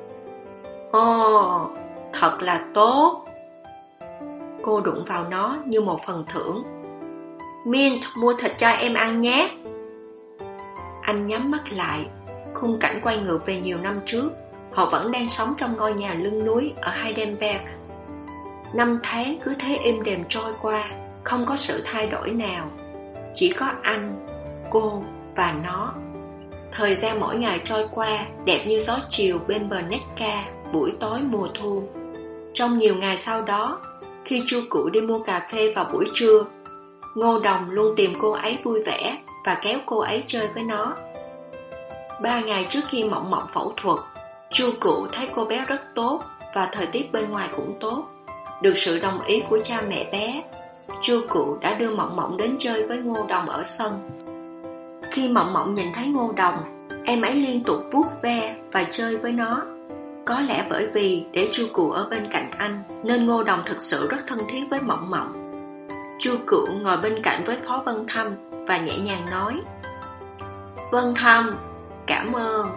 [SPEAKER 1] Ồ, thật là tốt. Cô đụng vào nó như một phần thưởng. Mint mua thịt cho em ăn nhé. Anh nhắm mắt lại. Khung cảnh quay ngược về nhiều năm trước. Họ vẫn đang sống trong ngôi nhà lưng núi ở Heidelberg. Năm tháng cứ thế êm đềm trôi qua, không có sự thay đổi nào. Chỉ có anh, cô và nó. Thời gian mỗi ngày trôi qua đẹp như gió chiều bên bờ Neckar buổi tối mùa thu. Trong nhiều ngày sau đó, khi Chu Cụ đi mua cà phê vào buổi trưa, Ngô Đồng luôn tìm cô ấy vui vẻ và kéo cô ấy chơi với nó. Ba ngày trước khi Mộng Mộng phẫu thuật, Chu Cụ thấy cô bé rất tốt và thời tiết bên ngoài cũng tốt. Được sự đồng ý của cha mẹ bé, Chu Cụ đã đưa Mộng Mộng đến chơi với Ngô Đồng ở sân. Khi Mộng Mộng nhìn thấy Ngô Đồng, em ấy liên tục vuốt ve và chơi với nó. Có lẽ bởi vì để Chu Cụ ở bên cạnh anh, nên Ngô Đồng thực sự rất thân thiết với Mộng Mộng. Chu Cụ ngồi bên cạnh với Phó Vân Thâm và nhẹ nhàng nói: Vân Thâm, cảm ơn.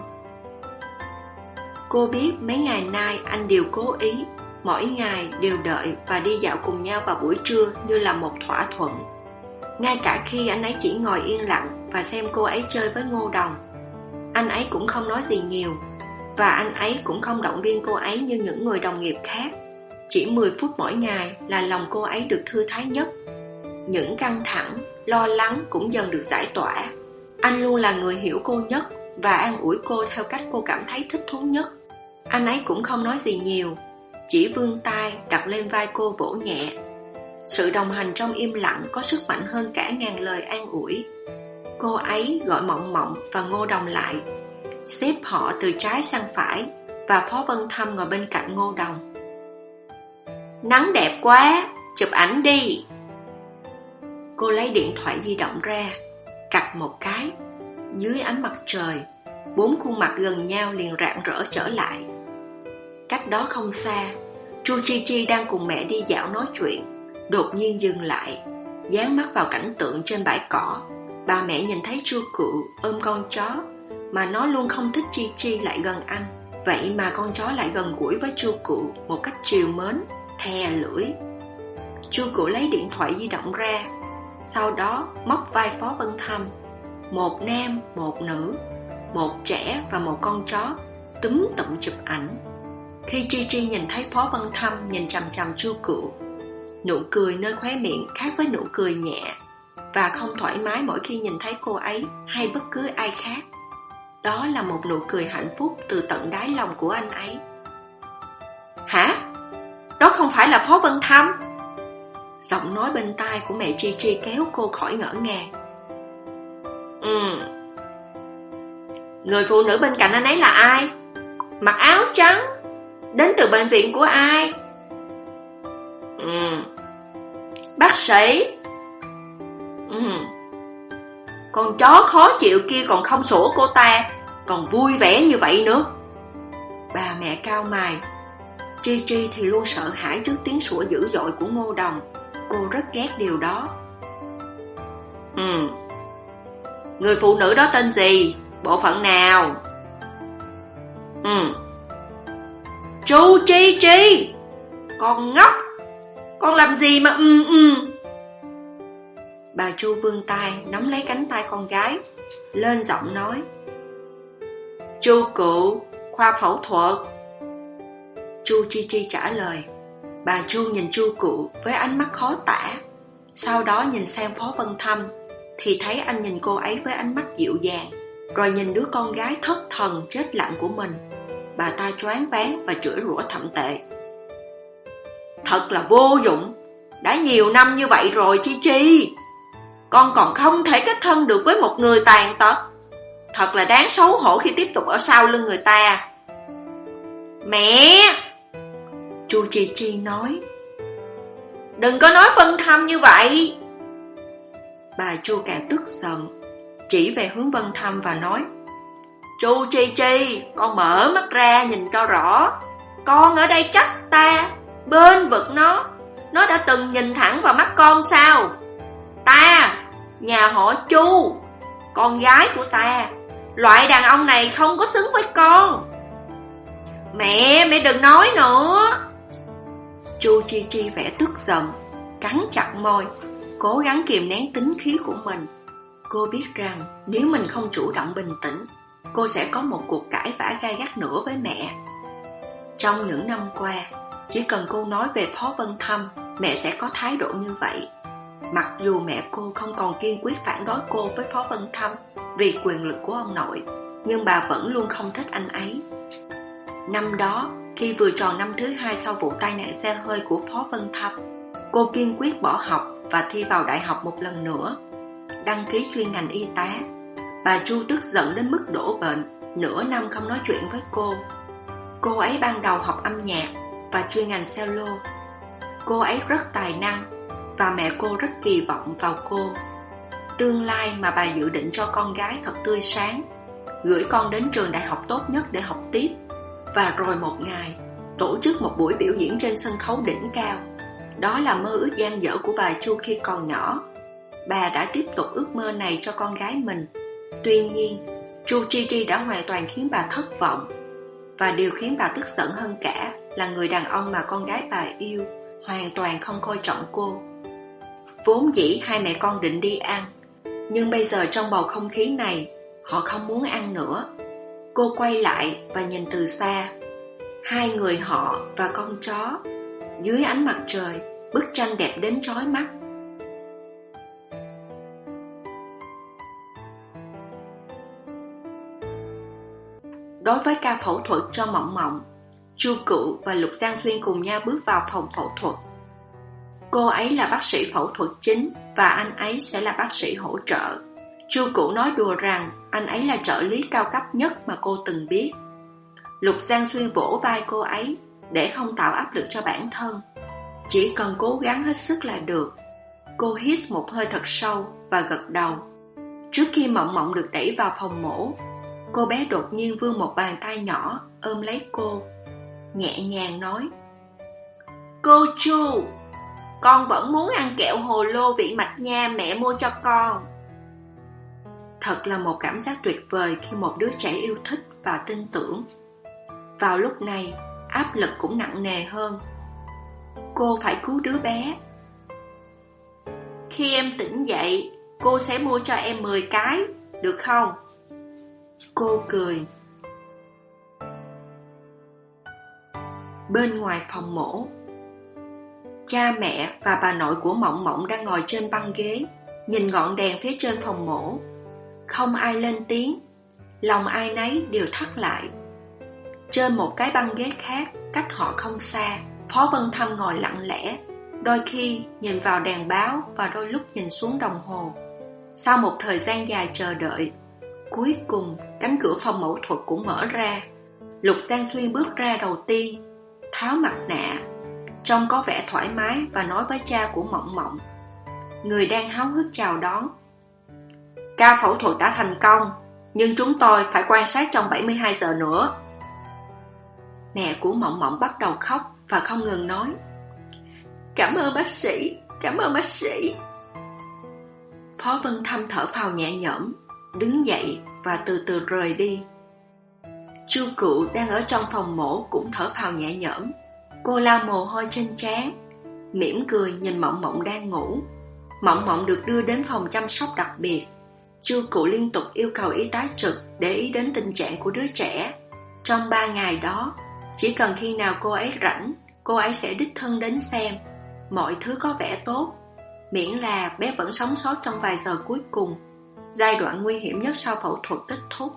[SPEAKER 1] Cô biết mấy ngày nay anh đều cố ý, mỗi ngày đều đợi và đi dạo cùng nhau vào buổi trưa như là một thỏa thuận. Ngay cả khi anh ấy chỉ ngồi yên lặng và xem cô ấy chơi với Ngô Đồng, anh ấy cũng không nói gì nhiều. Và anh ấy cũng không động viên cô ấy như những người đồng nghiệp khác. Chỉ mười phút mỗi ngày là lòng cô ấy được thư thái nhất. Những căng thẳng, lo lắng cũng dần được giải tỏa. Anh luôn là người hiểu cô nhất và an ủi cô theo cách cô cảm thấy thích thú nhất. Anh ấy cũng không nói gì nhiều, chỉ vươn tay đặt lên vai cô vỗ nhẹ. Sự đồng hành trong im lặng có sức mạnh hơn cả ngàn lời an ủi. Cô ấy gọi Mộng Mộng và Ngô Đồng lại, xếp họ từ trái sang phải, và Phó Vân Thâm ngồi bên cạnh Ngô Đồng. Nắng đẹp quá, chụp ảnh đi. Cô lấy điện thoại di động ra, cạch một cái. Dưới ánh mặt trời, bốn khuôn mặt gần nhau liền rạng rỡ trở lại. Cách đó không xa, Chu Chi Chi đang cùng mẹ đi dạo nói chuyện, đột nhiên dừng lại, dán mắt vào cảnh tượng trên bãi cỏ. Bà mẹ nhìn thấy Chu Cụ ôm con chó, mà nó luôn không thích Chi Chi lại gần anh. Vậy mà con chó lại gần gũi với Chu Cụ một cách trìu mến, thè lưỡi. Chu Cụ lấy điện thoại di động ra, sau đó móc vai Phó Vân Thâm. Một nam, một nữ, một trẻ và một con chó túm tụm chụp ảnh. Khi Chi Chi nhìn thấy Phó Vân Thâm nhìn chằm chằm Chu Cụ, nụ cười nơi khóe miệng khác với nụ cười nhẹ và không thoải mái mỗi khi nhìn thấy cô ấy hay bất cứ ai khác. Đó là một nụ cười hạnh phúc từ tận đáy lòng của anh ấy. Hả? Đó không phải là Phó Vân Thâm? Giọng nói bên tai của mẹ Chi Chi kéo cô khỏi ngỡ ngàng. Ừ. Người phụ nữ bên cạnh anh ấy là ai? Mặc áo trắng, đến từ bệnh viện của ai? Ừ. Bác sĩ. Ừ. Con chó khó chịu kia còn không sủa cô ta, còn vui vẻ như vậy nữa. Bà mẹ cau mày. Chi Chi thì luôn sợ hãi trước tiếng sủa dữ dội của Ngô Đồng. Cô rất ghét điều đó. Ừ. Người phụ nữ đó tên gì? Bộ phận nào? Ừ. Chu Chi Chi, con ngốc, con làm gì mà ừ ừ. Bà Chu vươn tay nắm lấy cánh tay con gái, lên giọng nói. Chu Cụ, khoa phẫu thuật, Chu Chi Chi trả lời. Bà Chu nhìn Chu Cụ với ánh mắt khó tả. Sau đó nhìn sang Phó Vân Thâm, thì thấy anh nhìn cô ấy với ánh mắt dịu dàng, rồi nhìn đứa con gái thất thần chết lặng của mình. Bà ta choáng váng và chửi rủa thậm tệ. Thật là vô dụng, đã nhiều năm như vậy rồi Chi Chi, con còn không thể kết thân được với một người tàn tật. Thật là đáng xấu hổ khi tiếp tục ở sau lưng người ta. Mẹ! Chu Chi Chi nói. Đừng có nói Vân Thâm như vậy. Bà Chu càng tức giận, chỉ về hướng Vân Thâm và nói. Chu Chi Chi, con mở mắt ra nhìn cho rõ. Con ở đây trách ta, bên vực nó. Nó đã từng nhìn thẳng vào mắt con sao? Ta, nhà họ Chu, con gái của ta, loại đàn ông này không có xứng với con. Mẹ, mẹ đừng nói nữa. Chu Chi Chi vẻ tức giận, cắn chặt môi, cố gắng kìm nén tính khí của mình. Cô biết rằng nếu mình không chủ động bình tĩnh, cô sẽ có một cuộc cãi vã gay gắt nữa với mẹ. Trong những năm qua, chỉ cần cô nói về Phó Vân Thâm, mẹ sẽ có thái độ như vậy. Mặc dù mẹ cô không còn kiên quyết phản đối cô với Phó Vân Thâm vì quyền lực của ông nội, nhưng bà vẫn luôn không thích anh ấy. Năm đó, khi vừa tròn năm thứ hai sau vụ tai nạn xe hơi của Phó Vân Thâm, cô kiên quyết bỏ học và thi vào đại học một lần nữa, đăng ký chuyên ngành y tá. Bà Chu tức giận đến mức đổ bệnh, nửa năm không nói chuyện với cô. Cô ấy ban đầu học âm nhạc và chuyên ngành cello. Cô ấy rất tài năng và mẹ cô rất kỳ vọng vào cô. Tương lai mà bà dự định cho con gái thật tươi sáng, gửi con đến trường đại học tốt nhất để học tiếp, và rồi một ngày tổ chức một buổi biểu diễn trên sân khấu đỉnh cao. Đó là mơ ước dang dở của bà Chu khi còn nhỏ. Bà đã tiếp tục ước mơ này cho con gái mình. Tuy nhiên, Chu Chi Chi đã hoàn toàn khiến bà thất vọng. Và điều khiến bà tức giận hơn cả là người đàn ông mà con gái bà yêu hoàn toàn không coi trọng cô. Vốn dĩ hai mẹ con định đi ăn, nhưng bây giờ trong bầu không khí này, họ không muốn ăn nữa. Cô quay lại và nhìn từ xa. Hai người họ và con chó dưới ánh mặt trời, bức tranh đẹp đến chói mắt. Đối với ca phẫu thuật cho Mộng Mộng, Chu Cựu và Lục Giang Xuyên cùng nhau bước vào phòng phẫu thuật. Cô ấy là bác sĩ phẫu thuật chính và anh ấy sẽ là bác sĩ hỗ trợ. Chu Cựu nói đùa rằng anh ấy là trợ lý cao cấp nhất mà cô từng biết. Lục Giang Xuyên vỗ vai cô ấy để không tạo áp lực cho bản thân. Chỉ cần cố gắng hết sức là được. Cô hít một hơi thật sâu và gật đầu. Trước khi Mộng Mộng được đẩy vào phòng mổ, cô bé đột nhiên vươn một bàn tay nhỏ ôm lấy cô, nhẹ nhàng nói: Cô Chu, con vẫn muốn ăn kẹo hồ lô vị mạch nha mẹ mua cho con. Thật là một cảm giác tuyệt vời khi một đứa trẻ yêu thích và tin tưởng. Vào lúc này, áp lực cũng nặng nề hơn. Cô phải cứu đứa bé. Khi em tỉnh dậy, cô sẽ mua cho em mười cái, được không? Cô cười. Bên ngoài phòng mổ, cha mẹ và bà nội của Mộng Mộng đang ngồi trên băng ghế, nhìn ngọn đèn phía trên phòng mổ. Không ai lên tiếng, lòng ai nấy đều thắt lại. Trên một cái băng ghế khác, cách họ không xa, Phó Vân Thâm ngồi lặng lẽ, đôi khi nhìn vào đèn báo và đôi lúc nhìn xuống đồng hồ. Sau một thời gian dài chờ đợi, cuối cùng cánh cửa phòng mẫu thuật cũng mở ra. Lục Giang Xuyên bước ra đầu tiên, tháo mặt nạ, trông có vẻ thoải mái và nói với cha của Mộng Mộng, người đang háo hức chào đón: Ca phẫu thuật đã thành công, nhưng chúng tôi phải quan sát trong bảy mươi hai giờ nữa. Mẹ của Mộng Mộng bắt đầu khóc và không ngừng nói: Cảm ơn bác sĩ, cảm ơn bác sĩ. Phó Vân Thâm thở phào nhẹ nhõm, đứng dậy và từ từ rời đi. Chu Cựu đang ở trong phòng mổ cũng thở phào nhẹ nhõm. Cô lau mồ hôi trên trán, mỉm cười nhìn Mộng Mộng đang ngủ. Mộng Mộng được đưa đến phòng chăm sóc đặc biệt. Chu Cựu liên tục yêu cầu y tá trực để ý đến tình trạng của đứa trẻ. Trong ba ngày đó, Chỉ cần khi nào cô ấy rảnh, cô ấy sẽ đích thân đến xem. Mọi thứ có vẻ tốt, miễn là bé vẫn sống sót trong vài giờ cuối cùng, giai đoạn nguy hiểm nhất sau phẫu thuật kết thúc.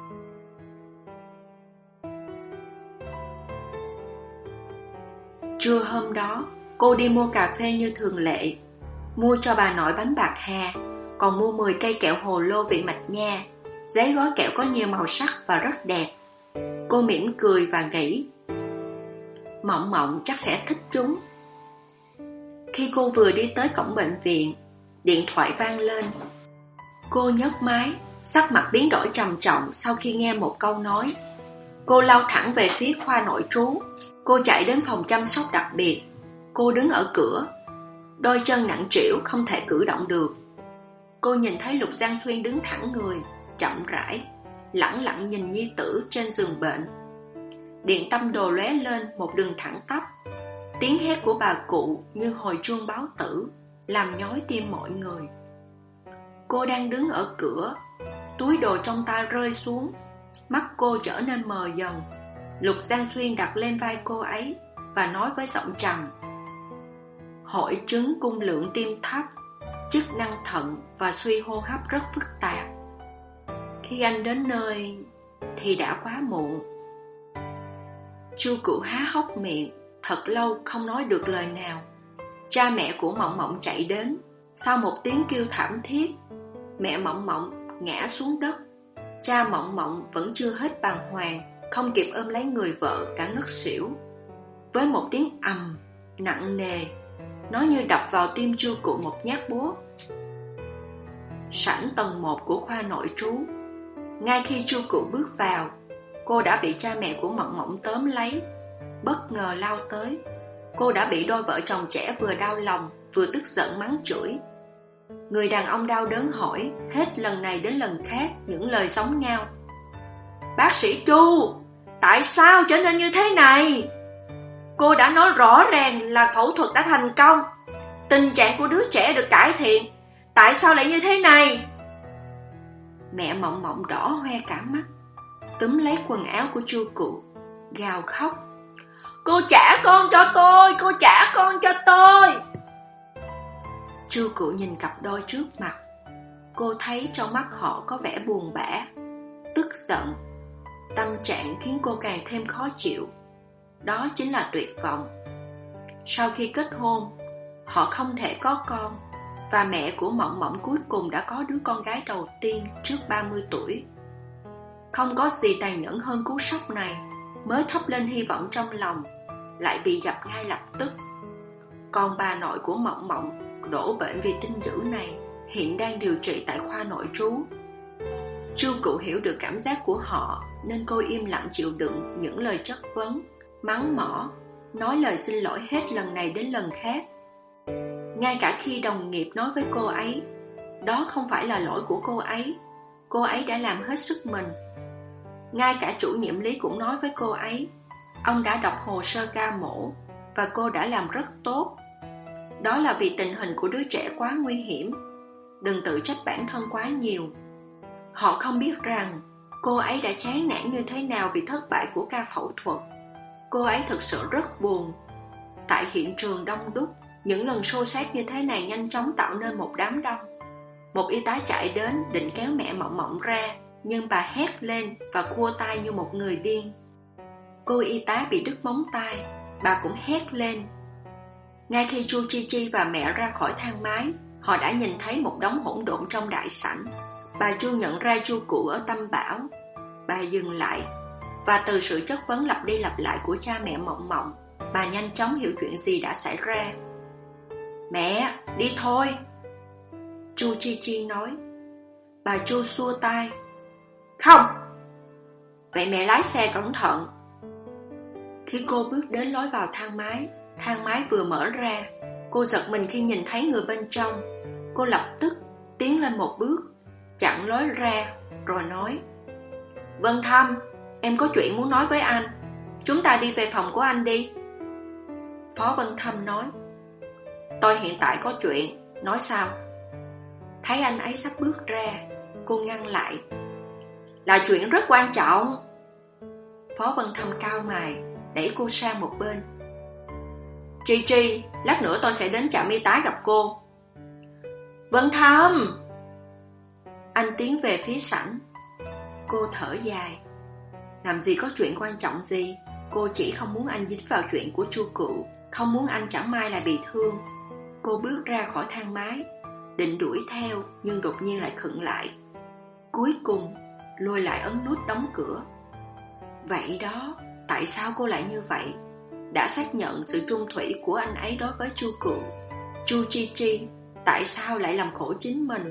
[SPEAKER 1] Trưa hôm đó, cô đi mua cà phê như thường lệ, mua cho bà nội bánh bạc hà, còn mua mười cây kẹo hồ lô vị mạch nha. Giấy gói kẹo có nhiều màu sắc và rất đẹp. Cô mỉm cười và nghĩ, Mộng Mộng chắc sẽ thích chúng. Khi cô vừa đi tới cổng bệnh viện, điện thoại vang lên. Cô nhấc máy, sắc mặt biến đổi trầm trọng sau khi nghe một câu nói. Cô lao thẳng về phía khoa nội trú. Cô chạy đến phòng chăm sóc đặc biệt. Cô đứng ở cửa, đôi chân nặng trĩu không thể cử động được. Cô nhìn thấy Lục Giang Xuyên đứng thẳng người, chậm rãi, lẳng lặng nhìn nhi tử trên giường bệnh. Điện tâm đồ lóe lên một đường thẳng tắp. Tiếng hét của bà cụ như hồi chuông báo tử, làm nhói tim mọi người. Cô đang đứng ở cửa, túi đồ trong tay rơi xuống, mắt cô trở nên mờ dần. Lục Giang Xuyên đặt lên vai cô ấy và nói với giọng trầm, hội chứng cung lượng tim thấp, chức năng thận và suy hô hấp rất phức tạp. Khi anh đến nơi thì đã quá muộn. Chu Cửu há hốc miệng, thật lâu không nói được lời nào. Cha mẹ của Mộng Mộng chạy đến. Sau một tiếng kêu thảm thiết, mẹ Mộng Mộng ngã xuống đất. Cha Mộng Mộng vẫn chưa hết bàng hoàng, không kịp ôm lấy người vợ cả ngất xỉu. Với một tiếng ầm nặng nề, nó như đập vào tim Chu Cửu một nhát búa. Sảnh tầng một của khoa nội trú. Ngay khi Chu Cửu bước vào, cô đã bị cha mẹ của Mộng Mộng tóm lấy, bất ngờ lao tới. Cô đã bị đôi vợ chồng trẻ vừa đau lòng vừa tức giận mắng chửi. Người đàn ông đau đớn hỏi, hết lần này đến lần khác những lời giống nhau. Bác sĩ Chu, tại sao trở nên như thế này? Cô đã nói rõ ràng là phẫu thuật đã thành công, tình trạng của đứa trẻ được cải thiện, tại sao lại như thế này? Mẹ Mộng Mộng đỏ hoe cả mắt, túm lấy quần áo của Chu Cửu, gào khóc. Cô trả con cho tôi, cô trả con cho tôi. Chu Cửu nhìn cặp đôi trước mặt. Cô thấy trong mắt họ có vẻ buồn bã, tức giận. Tâm trạng khiến cô càng thêm khó chịu. Đó chính là tuyệt vọng. Sau khi kết hôn, họ không thể có con, và mẹ của Mộng Mộng cuối cùng đã có đứa con gái đầu tiên trước ba mươi tuổi. Không có gì tàn nhẫn hơn cú sốc này. Mới thắp lên hy vọng trong lòng, lại bị dập ngay lập tức. Còn bà nội của Mộng Mộng đổ bệnh vì tin dữ này, hiện đang điều trị tại khoa nội trú. Chu Cửu hiểu được cảm giác của họ, nên cô im lặng chịu đựng những lời chất vấn, mắng mỏ, nói lời xin lỗi hết lần này đến lần khác. Ngay cả khi đồng nghiệp nói với cô ấy, đó không phải là lỗi của cô ấy, cô ấy đã làm hết sức mình. Ngay cả chủ nhiệm Lý cũng nói với cô ấy, ông đã đọc hồ sơ ca mổ và cô đã làm rất tốt. Đó là vì tình hình của đứa trẻ quá nguy hiểm. Đừng tự trách bản thân quá nhiều. Họ không biết rằng cô ấy đã chán nản như thế nào vì thất bại của ca phẫu thuật. Cô ấy thực sự rất buồn. Tại hiện trường đông đúc, những lần xô xát như thế này nhanh chóng tạo nên một đám đông. Một y tá chạy đến định kéo mẹ Mộng Mộng ra, nhưng bà hét lên và khua tay như một người điên. Cô y tá bị đứt móng tay, bà cũng hét lên. Ngay khi Chu Chi Chi và mẹ ra khỏi thang máy, họ đã nhìn thấy một đống hỗn độn trong đại sảnh. Bà Chu nhận ra Chu Cửu ở Tâm Bảo. Bà dừng lại, và từ sự chất vấn lặp đi lặp lại của cha mẹ Mộng Mộng, bà nhanh chóng hiểu chuyện gì đã xảy ra. Mẹ, đi thôi, Chu Chi Chi nói. Bà Chu xua tay. Không. Vậy mẹ lái xe cẩn thận. Khi cô bước đến lối vào thang máy, thang máy vừa mở ra. Cô giật mình khi nhìn thấy người bên trong. Cô lập tức tiến lên một bước, chặn lối ra, rồi nói: Vân Thâm, em có chuyện muốn nói với anh. Chúng ta đi về phòng của anh đi. Phó Vân Thâm nói: Tôi hiện tại có chuyện. Nói sao? Thấy anh ấy sắp bước ra, cô ngăn lại. Là chuyện rất quan trọng. Phó Vân Thâm cau mày. đẩy cô sang một bên. Tri Tri, lát nữa tôi sẽ đến trạm y tá gặp cô. Vân Thâm! Anh tiến về phía sảnh. Cô thở dài. Làm gì có chuyện quan trọng gì, cô chỉ không muốn anh dính vào chuyện của Chu Cựu, không muốn anh chẳng may lại bị thương. Cô bước ra khỏi thang máy, định đuổi theo nhưng đột nhiên lại khựng lại. Cuối cùng lôi lại ấn nút đóng cửa. Vậy đó, tại sao cô lại như vậy? Đã xác nhận sự trung thủy của anh ấy đối với Chu Cựu, Chu Chi Chi, tại sao lại làm khổ chính mình?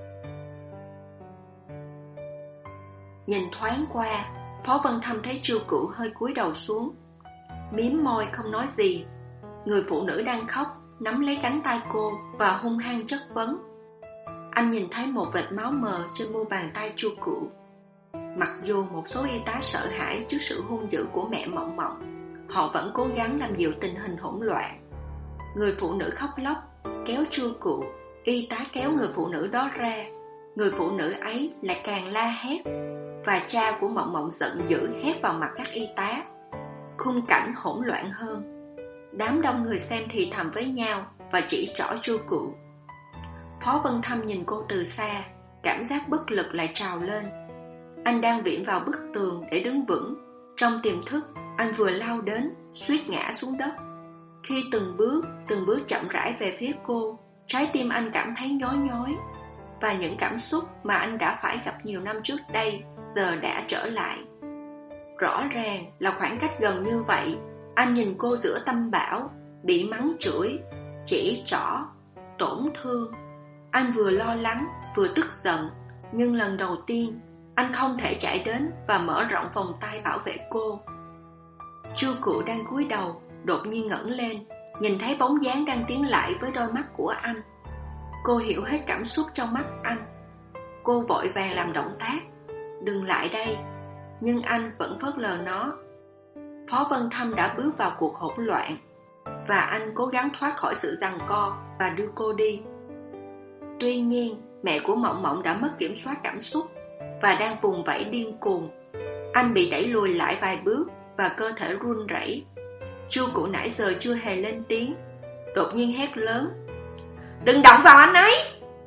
[SPEAKER 1] Nhìn thoáng qua, Phó Vân Thâm thấy Chu Cựu hơi cúi đầu xuống, mím môi không nói gì. Người phụ nữ đang khóc nắm lấy cánh tay cô và hung hăng chất vấn. Anh nhìn thấy một vệt máu mờ trên mu bàn tay Chu Cựu. Mặc dù một số y tá sợ hãi trước sự hung dữ của mẹ Mộng Mộng, họ vẫn cố gắng làm dịu tình hình hỗn loạn. Người phụ nữ khóc lóc kéo Chu Cựu, y tá kéo người phụ nữ đó ra. Người phụ nữ ấy lại càng la hét, và cha của Mộng Mộng giận dữ hét vào mặt các y tá. Khung cảnh hỗn loạn hơn. Đám đông người xem thì thầm với nhau và chỉ trỏ Chu Cựu. Phó Vân Thâm nhìn cô từ xa, cảm giác bất lực lại trào lên. Anh đang viện vào bức tường để đứng vững. Trong tiềm thức, anh vừa lao đến, suýt ngã xuống đất. Khi từng bước, từng bước chậm rãi về phía cô, trái tim anh cảm thấy nhói nhói. Và những cảm xúc mà anh đã phải gặp nhiều năm trước đây giờ đã trở lại. Rõ ràng là khoảng cách gần như vậy. Anh nhìn cô giữa tâm bão, bị mắng chửi, chỉ trỏ, tổn thương. Anh vừa lo lắng, vừa tức giận. Nhưng lần đầu tiên, anh không thể chạy đến và mở rộng vòng tay bảo vệ cô. Chu Cựu đang cúi đầu, đột nhiên ngẩng lên, nhìn thấy bóng dáng đang tiến lại với đôi mắt của anh. Cô hiểu hết cảm xúc trong mắt anh. Cô vội vàng làm động tác, đừng lại đây. Nhưng anh vẫn phớt lờ nó. Phó Vân Thâm đã bước vào cuộc hỗn loạn, và anh cố gắng thoát khỏi sự giằng co và đưa cô đi. Tuy nhiên, mẹ của Mộng Mộng đã mất kiểm soát cảm xúc và đang vùng vẫy điên cuồng. Anh bị đẩy lùi lại vài bước và cơ thể run rẩy. Chu Cựu nãy giờ chưa hề lên tiếng, đột nhiên hét lớn: Đừng động vào anh ấy!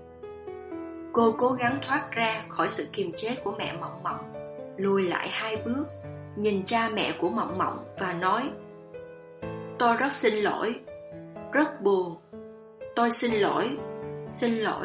[SPEAKER 1] Cô cố gắng thoát ra khỏi sự kiềm chế của mẹ Mộng Mộng, lùi lại hai bước, nhìn cha mẹ của Mộng Mộng và nói: Tôi rất xin lỗi, rất buồn, tôi xin lỗi, xin lỗi.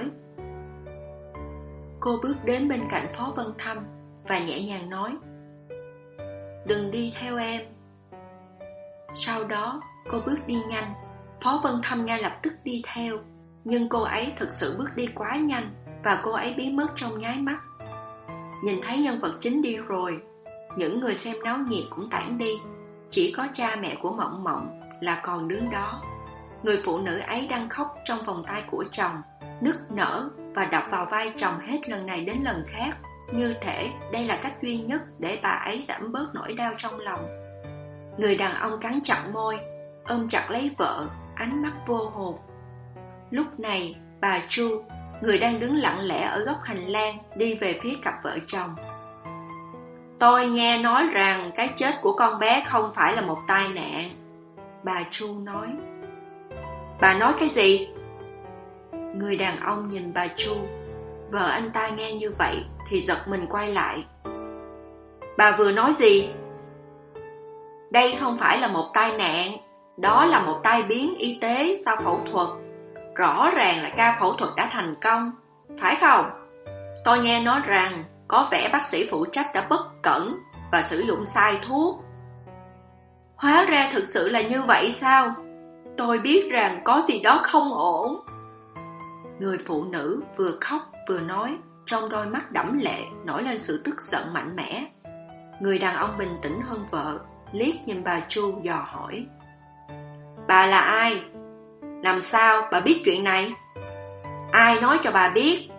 [SPEAKER 1] Cô bước đến bên cạnh Phó Vân Thâm và nhẹ nhàng nói: Đừng đi theo em. Sau đó cô bước đi nhanh. Phó Vân Thâm ngay lập tức đi theo, nhưng cô ấy thực sự bước đi quá nhanh và cô ấy biến mất trong nháy mắt. Nhìn thấy nhân vật chính đi rồi, những người xem náo nhiệt cũng tản đi. Chỉ có cha mẹ của Mộng Mộng là còn đứng đó. Người phụ nữ ấy đang khóc trong vòng tay của chồng, nức nở và đập vào vai chồng hết lần này đến lần khác, như thể đây là cách duy nhất để bà ấy giảm bớt nỗi đau trong lòng. Người đàn ông cắn chặt môi, ôm chặt lấy vợ, ánh mắt vô hồn. Lúc này, bà Chu, người đang đứng lặng lẽ ở góc hành lang, đi về phía cặp vợ chồng. Tôi nghe nói rằng cái chết của con bé không phải là một tai nạn. Bà Chu nói. Bà nói cái gì? Người đàn ông nhìn bà Chu. Vợ anh ta nghe như vậy thì giật mình quay lại. Bà vừa nói gì? Đây không phải là một tai nạn, đó là một tai biến y tế sau phẫu thuật. Rõ ràng là ca phẫu thuật đã thành công, phải không? Tôi nghe nói rằng có vẻ bác sĩ phụ trách đã bất cẩn và sử dụng sai thuốc. Hóa ra thực sự là như vậy sao? Tôi biết rằng có gì đó không ổn. Người phụ nữ vừa khóc vừa nói, trong đôi mắt đẫm lệ nổi lên sự tức giận mạnh mẽ. Người đàn ông bình tĩnh hơn vợ, liếc nhìn bà Chu dò hỏi. Bà là ai? Làm sao bà biết chuyện này? Ai nói cho bà biết?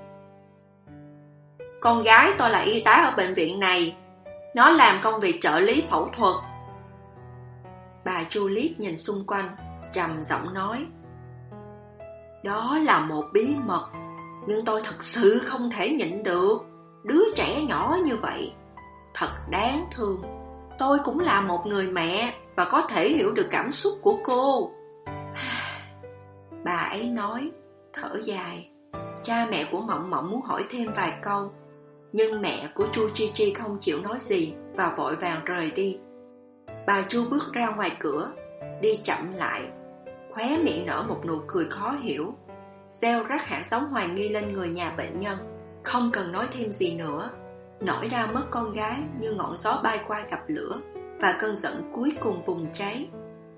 [SPEAKER 1] Con gái tôi là y tá ở bệnh viện này. Nó làm công việc trợ lý phẫu thuật. Bà Chu liếc nhìn xung quanh, trầm giọng nói. Đó là một bí mật, nhưng tôi thật sự không thể nhịn được. Đứa trẻ nhỏ như vậy, thật đáng thương. Tôi cũng là một người mẹ và có thể hiểu được cảm xúc của cô. Bà ấy nói, thở dài. Cha mẹ của Mộng Mộng muốn hỏi thêm vài câu, nhưng mẹ của Chu Chi Chi không chịu nói gì và vội vàng rời đi. Bà Chu bước ra ngoài cửa, đi chậm lại, khóe miệng nở một nụ cười khó hiểu, gieo rắc hạt giống hoài nghi lên người nhà bệnh nhân. Không cần nói thêm gì nữa, nỗi đau mất con gái như ngọn gió bay qua gặp lửa, và cơn giận cuối cùng bùng cháy.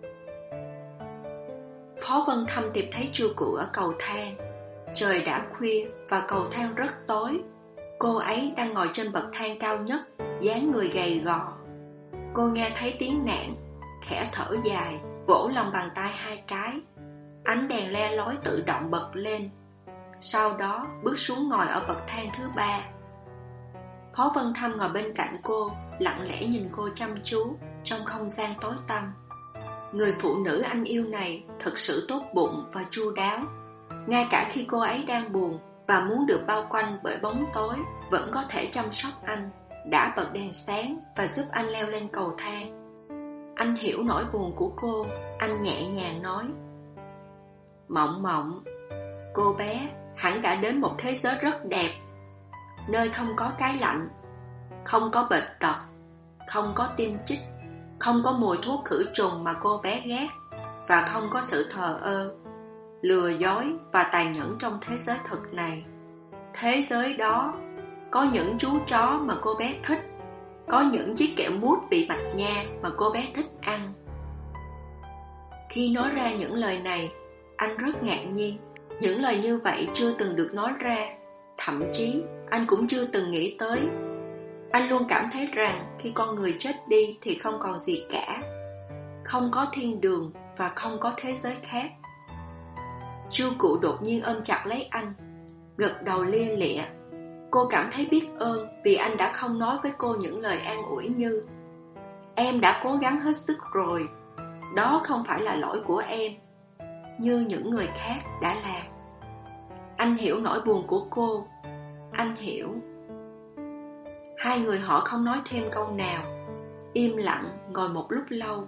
[SPEAKER 1] Phó Vân Thâm tìm thấy Chu Cụ ở cầu thang. Trời đã khuya và cầu thang rất tối. Cô ấy đang ngồi trên bậc thang cao nhất, dáng người gầy gò. Cô nghe thấy tiếng nản, khẽ thở dài, vỗ lòng bàn tay hai cái. Ánh đèn le lói tự động bật lên. Sau đó bước xuống ngồi ở bậc thang thứ ba. Phó Vân Thâm ngồi bên cạnh cô, lặng lẽ nhìn cô chăm chú trong không gian tối tăm. Người phụ nữ anh yêu này thật sự tốt bụng và chu đáo. Ngay cả khi cô ấy đang buồn và muốn được bao quanh bởi bóng tối, vẫn có thể chăm sóc anh, đã bật đèn sáng và giúp anh leo lên cầu thang. Anh hiểu nỗi buồn của cô, anh nhẹ nhàng nói: Mộng Mộng, cô bé hẳn đã đến một thế giới rất đẹp, nơi không có cái lạnh, không có bệnh tật, không có tiêm chích, không có mùi thuốc khử trùng mà cô bé ghét, và không có sự thờ ơ, lừa dối và tàn nhẫn trong thế giới thực này. Thế giới đó có những chú chó mà cô bé thích, có những chiếc kẹo mút vị bạch nha mà cô bé thích ăn. Khi nói ra những lời này, anh rất ngạc nhiên. Những lời như vậy chưa từng được nói ra, thậm chí anh cũng chưa từng nghĩ tới. Anh luôn cảm thấy rằng khi con người chết đi thì không còn gì cả, không có thiên đường và không có thế giới khác. Chu Cụ đột nhiên ôm chặt lấy anh, gật đầu lia lịa. Cô cảm thấy biết ơn vì anh đã không nói với cô những lời an ủi như: Em đã cố gắng hết sức rồi, đó không phải là lỗi của em, như những người khác đã làm. Anh hiểu nỗi buồn của cô, anh hiểu. Hai người họ không nói thêm câu nào, im lặng ngồi một lúc lâu.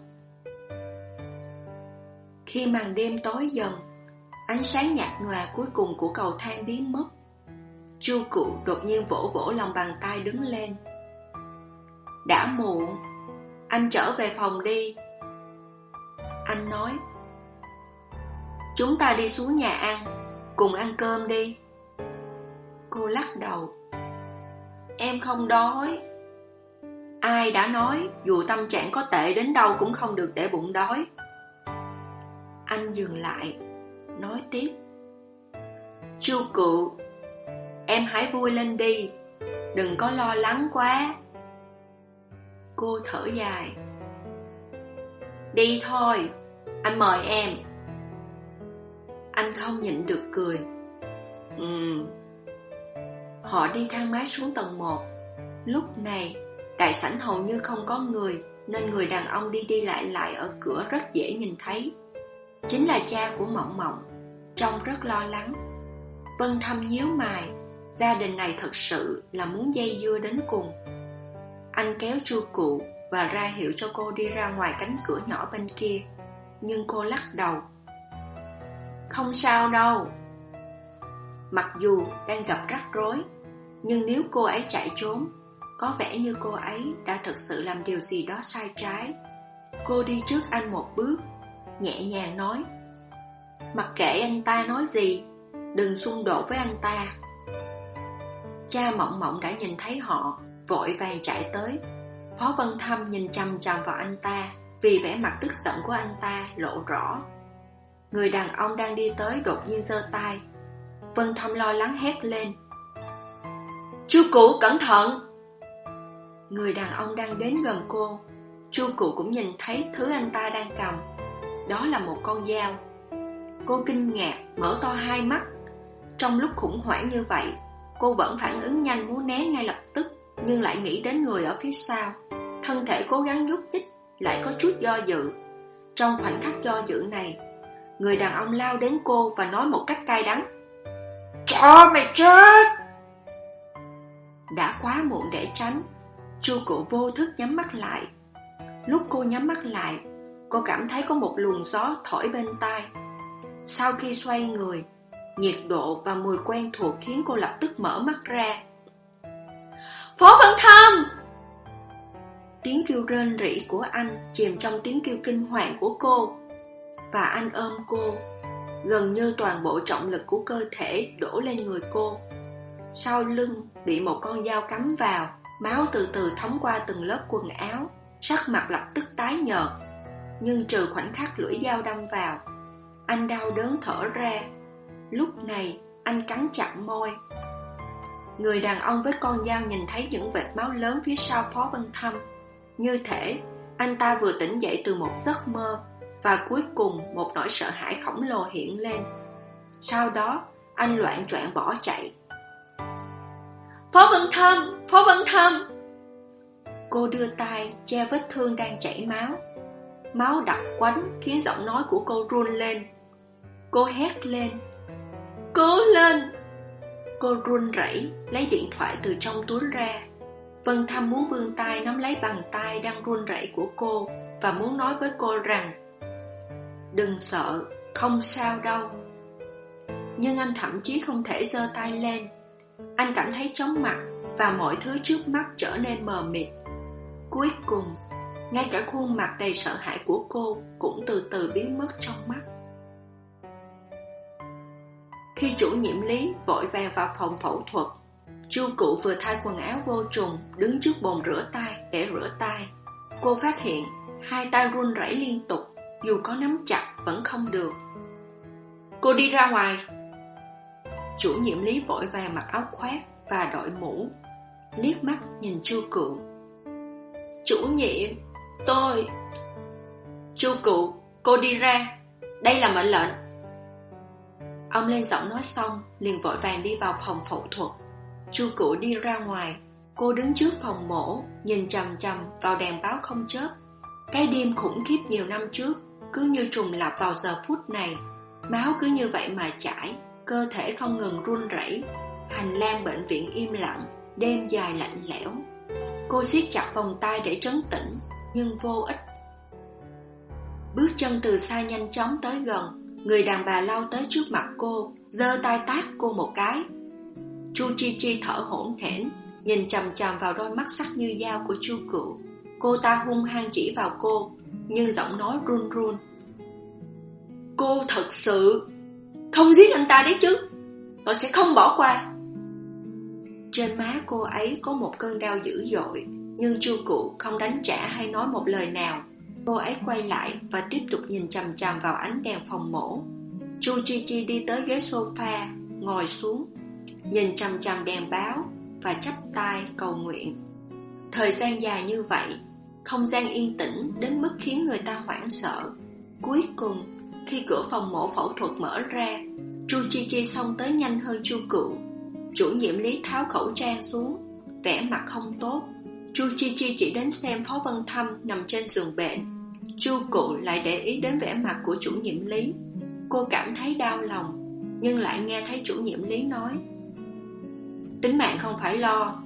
[SPEAKER 1] Khi màn đêm tối dần, ánh sáng nhạt nhòa cuối cùng của cầu thang biến mất. Chu Cụ đột nhiên vỗ vỗ lòng bàn tay đứng lên. Đã muộn, anh trở về phòng đi. Anh nói: Chúng ta đi xuống nhà ăn, cùng ăn cơm đi. Cô lắc đầu: Em không đói. Ai đã nói dù tâm trạng có tệ đến đâu cũng không được để bụng đói. Anh dừng lại, nói tiếp: Chu Cụ, em hãy vui lên đi, đừng có lo lắng quá. Cô thở dài: Đi thôi, anh mời em. Anh không nhịn được cười. Ừm. Họ đi thang máy xuống tầng một. Lúc này đại sảnh hầu như không có người, nên người đàn ông đi đi lại lại ở cửa rất dễ nhìn thấy. Chính là cha của Mộng Mộng, trông rất lo lắng. Vân Thâm nhíu mày, gia đình này thật sự là muốn dây dưa đến cùng. Anh kéo Chu Cụ và ra hiệu cho cô đi ra ngoài cánh cửa nhỏ bên kia, nhưng cô lắc đầu: Không sao đâu. Mặc dù đang gặp rắc rối, nhưng nếu cô ấy chạy trốn, có vẻ như cô ấy đã thực sự làm điều gì đó sai trái. Cô đi trước anh một bước, nhẹ nhàng nói: Mặc kệ anh ta nói gì, đừng xung đột với anh ta. Cha Mộng Mộng đã nhìn thấy họ, vội vàng chạy tới. Phó Vân Thâm nhìn chằm chằm vào anh ta, vì vẻ mặt tức giận của anh ta lộ rõ. Người đàn ông đang đi tới đột nhiên giơ tay. Vân Thâm lo lắng hét lên: Chu Cụ, cẩn thận! Người đàn ông đang đến gần cô. Chu Cụ cũng nhìn thấy thứ anh ta đang cầm. Đó là một con dao. Cô kinh ngạc, mở to hai mắt. Trong lúc khủng hoảng như vậy, cô vẫn phản ứng nhanh muốn né ngay lập tức, nhưng lại nghĩ đến người ở phía sau. Thân thể cố gắng nhúc nhích, lại có chút do dự. Trong khoảnh khắc do dự này, người đàn ông lao đến cô và nói một cách cay đắng: Cho mày chết! Đã quá muộn để tránh. Chu Cụ vô thức nhắm mắt lại. Lúc cô nhắm mắt lại, cô cảm thấy có một luồng gió thổi bên tai. Sau khi xoay người, nhiệt độ và mùi quen thuộc khiến cô lập tức mở mắt ra. Phó Vân Thâm! Tiếng kêu rên rỉ của anh chìm trong tiếng kêu kinh hoàng của cô. Và anh ôm cô. Gần như toàn bộ trọng lực của cơ thể đổ lên người cô. Sau lưng bị một con dao cắm vào, máu từ từ thấm qua từng lớp quần áo. Sắc mặt lập tức tái nhợt. Nhưng trừ khoảnh khắc lưỡi dao đâm vào, anh đau đớn thở ra. Lúc này anh cắn chặt môi. Người đàn ông với con dao nhìn thấy những vệt máu lớn phía sau Phó Vân Thâm. Như thể anh ta vừa tỉnh dậy từ một giấc mơ. Và cuối cùng một nỗi sợ hãi khổng lồ hiện lên. Sau đó anh loạng choạng bỏ chạy. Phó Vân Thâm! Phó Vân Thâm! Cô đưa tay che vết thương đang chảy máu. Máu đặc quánh khiến giọng nói của cô run lên. Cô hét lên. Cố lên! Cô run rẩy lấy điện thoại từ trong túi ra. Vân Thâm muốn vươn tay nắm lấy bàn tay đang run rẩy của cô và muốn nói với cô rằng đừng sợ, không sao đâu. Nhưng anh thậm chí không thể giơ tay lên. Anh cảm thấy chóng mặt và mọi thứ trước mắt trở nên mờ mịt. Cuối cùng, ngay cả khuôn mặt đầy sợ hãi của cô cũng từ từ biến mất trong mắt. Khi chủ nhiệm Lý vội vàng vào phòng phẫu thuật, Chu Cụ vừa thay quần áo vô trùng đứng trước bồn rửa tay để rửa tay. Cô phát hiện hai tay run rẩy liên tục, dù có nắm chặt vẫn không được. Cô đi ra ngoài. Chủ nhiệm Lý vội vàng mặc áo khoác và đội mũ, liếc mắt nhìn Chu Cụ. Chủ nhiệm, tôi... Chu Cụ, cô đi ra. Đây là mệnh lệnh. Ông lên giọng nói xong, liền vội vàng đi vào phòng phẫu thuật. Chu Cụ đi ra ngoài. Cô đứng trước phòng mổ, nhìn chằm chằm vào đèn báo không chớp. Cái đêm khủng khiếp nhiều năm trước cứ như trùng lặp vào giờ phút này. Máu cứ như vậy mà chảy, cơ thể không ngừng run rẩy. Hành lang bệnh viện im lặng, đêm dài lạnh lẽo. Cô siết chặt vòng tay để trấn tĩnh, nhưng vô ích. Bước chân từ xa nhanh chóng tới gần. Người đàn bà lao tới trước mặt cô, giơ tay tát cô một cái. Chu Chi Chi thở hổn hển, nhìn chằm chằm vào đôi mắt sắc như dao của Chu Cựu. Cô ta hung hăng chỉ vào cô, nhưng giọng nói run run. Cô thật sự không giết anh ta đấy chứ? Tôi sẽ không bỏ qua. Trên má cô ấy có một cơn đau dữ dội, nhưng Chu Cựu không đánh trả hay nói một lời nào. Cô ấy quay lại và tiếp tục nhìn chằm chằm vào ánh đèn phòng mổ. Chu Chi Chi đi tới ghế sofa, ngồi xuống, nhìn chằm chằm đèn báo và chắp tay cầu nguyện. Thời gian dài như vậy, không gian yên tĩnh đến mức khiến người ta hoảng sợ. Cuối cùng, khi cửa phòng mổ phẫu thuật mở ra, Chu Chi Chi xông tới nhanh hơn Chu Cựu. Chủ nhiệm Lý tháo khẩu trang xuống, vẻ mặt không tốt. Chu Chi Chi chỉ đến xem Phó Vân Thâm nằm trên giường bệnh. Chu Cụ lại để ý đến vẻ mặt của chủ nhiệm Lý. Cô cảm thấy đau lòng, nhưng lại nghe thấy chủ nhiệm Lý nói: tính mạng không phải lo.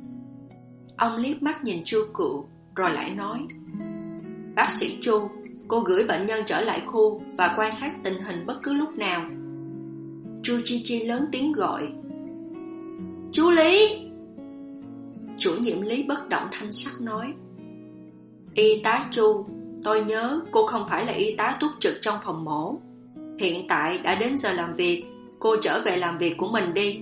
[SPEAKER 1] Ông liếc mắt nhìn Chu Cụ, rồi lại nói: bác sĩ Chu, cô gửi bệnh nhân trở lại khu và quan sát tình hình bất cứ lúc nào. Chu Chi Chi lớn tiếng gọi: chú Lý! Chủ nhiệm Lý bất động thanh sắc nói: y tá Chu, tôi nhớ cô không phải là y tá túc trực trong phòng mổ. Hiện tại đã đến giờ làm việc, cô trở về làm việc của mình đi.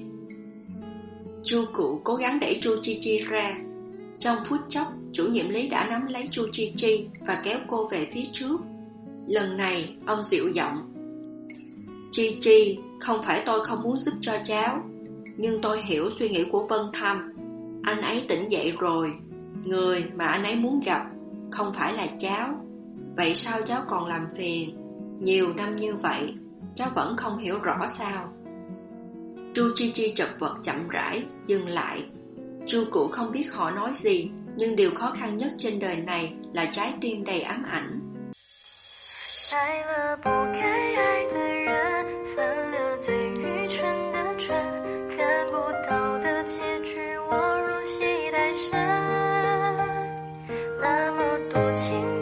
[SPEAKER 1] Chu Cụ cố gắng đẩy Chu Chi Chi ra. Trong phút chốc, chủ nhiệm Lý đã nắm lấy Chu Chi Chi và kéo cô về phía trước. Lần này, ông dịu giọng: Chi Chi, không phải tôi không muốn giúp cho cháu, nhưng tôi hiểu suy nghĩ của Vân Thâm. Anh ấy tỉnh dậy rồi. Người mà anh ấy muốn gặp không phải là cháu. Vậy sao cháu còn làm phiền? Nhiều năm như vậy, cháu vẫn không hiểu rõ sao? Chu Chi Chi chật vật chậm rãi dừng lại. Chu Cụ không biết họ nói gì, nhưng điều khó khăn nhất trên đời này là trái tim đầy ám ảnh.
[SPEAKER 2] 那么多情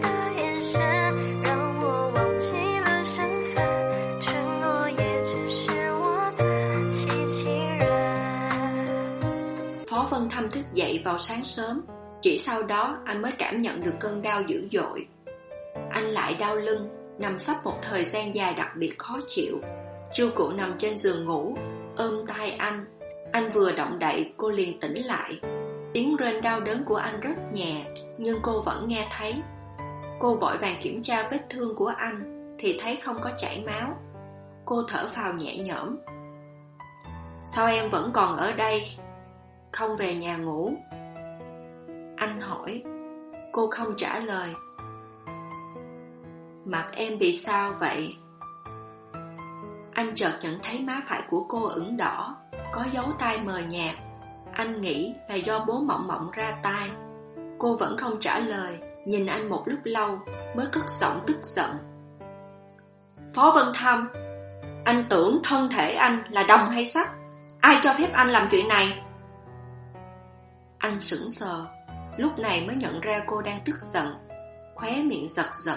[SPEAKER 1] Phó Vân Thâm thức dậy vào sáng sớm. Chỉ sau đó anh mới cảm nhận được cơn đau dữ dội. Anh lại đau lưng, nằm sấp một thời gian dài đặc biệt khó chịu. Chu Cụ nằm trên giường ngủ, ôm tay anh. Anh vừa động đậy, cô liền tỉnh lại. Tiếng rên đau đớn của anh rất nhẹ, nhưng cô vẫn nghe thấy. Cô vội vàng kiểm tra vết thương của anh, thì thấy không có chảy máu. Cô thở phào nhẹ nhõm. Sao em vẫn còn ở đây, không về nhà ngủ? Anh hỏi. Cô không trả lời. Mặt em bị sao vậy? Anh chợt nhận thấy má phải của cô ửng đỏ, có dấu tay mờ nhạt. Anh nghĩ là do bố Mộng Mộng ra tay. Cô vẫn không trả lời, nhìn anh một lúc lâu mới cất giọng tức giận. Phó Vân Thâm, anh tưởng thân thể anh là đồng hay sắt? Ai cho phép anh làm chuyện này? Anh sững sờ, lúc này mới nhận ra cô đang tức giận, khóe miệng giật giật.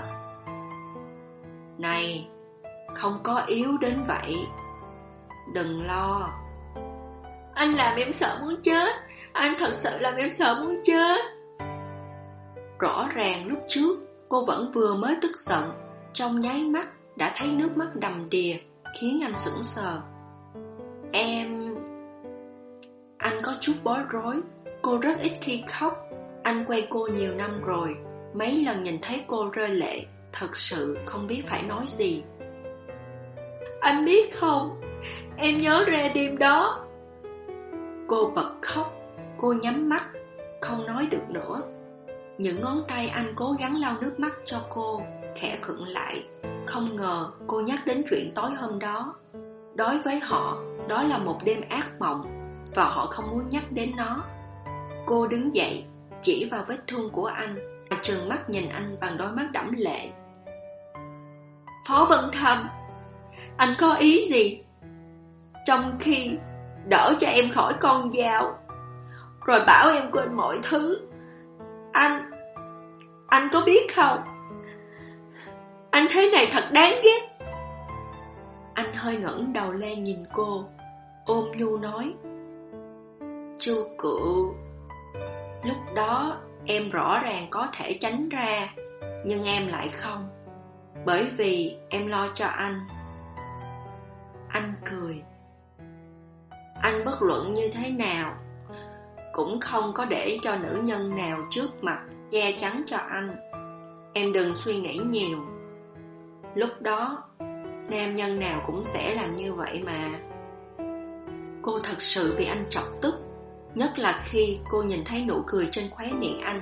[SPEAKER 1] Này, không có yếu đến vậy. Đừng lo. Anh làm em sợ muốn chết. Anh thật sự làm em sợ muốn chết. Rõ ràng lúc trước cô vẫn vừa mới tức giận, trong nháy mắt đã thấy nước mắt đầm đìa, khiến anh sững sờ. Em... Anh có chút bối rối. Cô rất ít khi khóc. Anh quen cô nhiều năm rồi, mấy lần nhìn thấy cô rơi lệ, thật sự không biết phải nói gì. Anh biết không, em nhớ ra đêm đó. Cô bật khóc. Cô nhắm mắt, không nói được nữa. Những ngón tay anh cố gắng lau nước mắt cho cô, khẽ khựng lại. Không ngờ cô nhắc đến chuyện tối hôm đó. Đối với họ, đó là một đêm ác mộng, và họ không muốn nhắc đến nó. Cô đứng dậy, chỉ vào vết thương của anh, và trừng mắt nhìn anh bằng đôi mắt đẫm lệ. Phó Vân Thâm, anh có ý gì? Trong khi đỡ cho em khỏi con dao, rồi bảo em quên mọi thứ. Anh, anh có biết không? Anh thế này thật đáng ghét. Anh hơi ngẩng đầu lên nhìn cô, ôm nhu nói. Chu Cự, lúc đó em rõ ràng có thể tránh ra, nhưng em lại không, bởi vì em lo cho anh. Anh cười. Anh bất luận như thế nào cũng không có để cho nữ nhân nào trước mặt che chắn cho anh. Em đừng suy nghĩ nhiều. Lúc đó nam nhân nào cũng sẽ làm như vậy mà. Cô thật sự bị anh chọc tức, nhất là khi cô nhìn thấy nụ cười trên khóe miệng anh.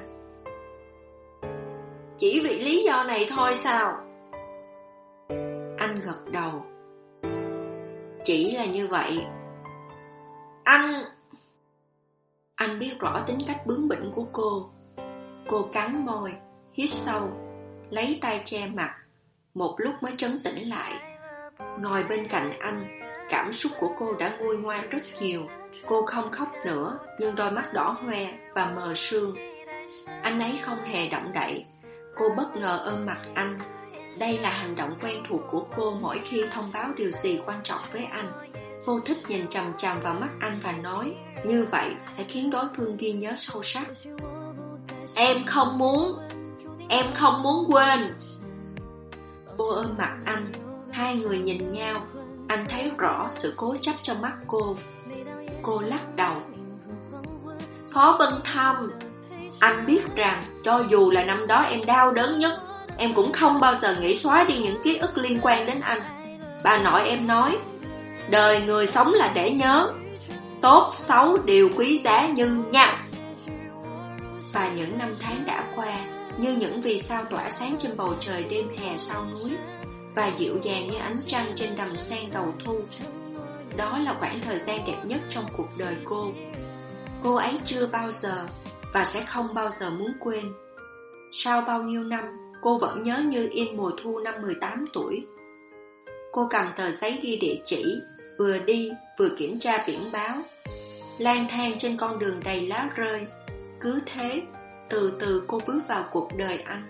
[SPEAKER 1] Chỉ vì lý do này thôi sao? Anh gật đầu. Chỉ là như vậy. Anh... Anh biết rõ tính cách bướng bỉnh của cô. Cô cắn môi, hít sâu, lấy tay che mặt, một lúc mới trấn tĩnh lại. Ngồi bên cạnh anh, cảm xúc của cô đã nguôi ngoai rất nhiều. Cô không khóc nữa, nhưng đôi mắt đỏ hoe và mờ sương. Anh ấy không hề động đậy. Cô bất ngờ ôm mặt anh. Đây là hành động quen thuộc của cô mỗi khi thông báo điều gì quan trọng với anh. Cô thích nhìn chằm chằm vào mắt anh và nói, như vậy sẽ khiến đối phương ghi nhớ sâu sắc. Em không muốn, em không muốn quên. Cô ôm mặt anh, hai người nhìn nhau. Anh thấy rõ sự cố chấp trong mắt cô. Cô lắc đầu. Phó Vân Thâm, anh biết rằng cho dù là năm đó em đau đớn nhất, em cũng không bao giờ nghĩ xóa đi những ký ức liên quan đến anh. Bà nội em nói, đời người sống là để nhớ, tốt xấu đều quý giá như nhau. Và những năm tháng đã qua, như những vì sao tỏa sáng trên bầu trời đêm hè sau núi, và dịu dàng như ánh trăng trên đầm sen đầu thu. Đó là khoảng thời gian đẹp nhất trong cuộc đời cô. Cô ấy chưa bao giờ và sẽ không bao giờ muốn quên. Sau bao nhiêu năm, cô vẫn nhớ như in mùa thu năm mười tám tuổi. Cô cầm tờ giấy ghi địa chỉ, vừa đi vừa kiểm tra biển báo, lang thang trên con đường đầy lá rơi. Cứ thế, từ từ cô bước vào cuộc đời anh.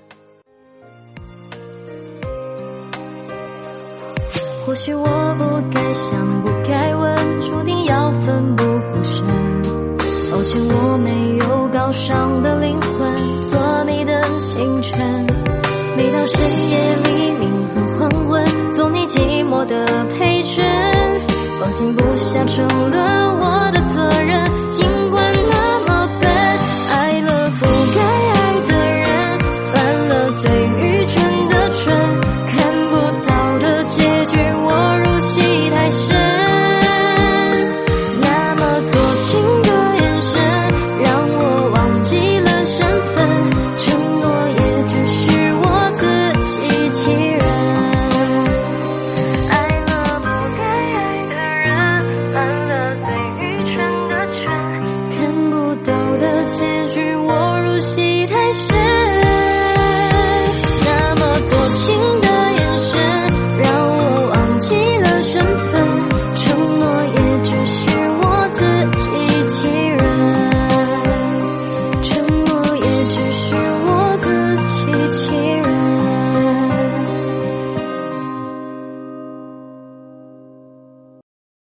[SPEAKER 2] 或许我不该想不该问，注定要奋不顾身。抱歉我让深夜黎明和黄昏做你寂寞的陪衬，放心不下沉沦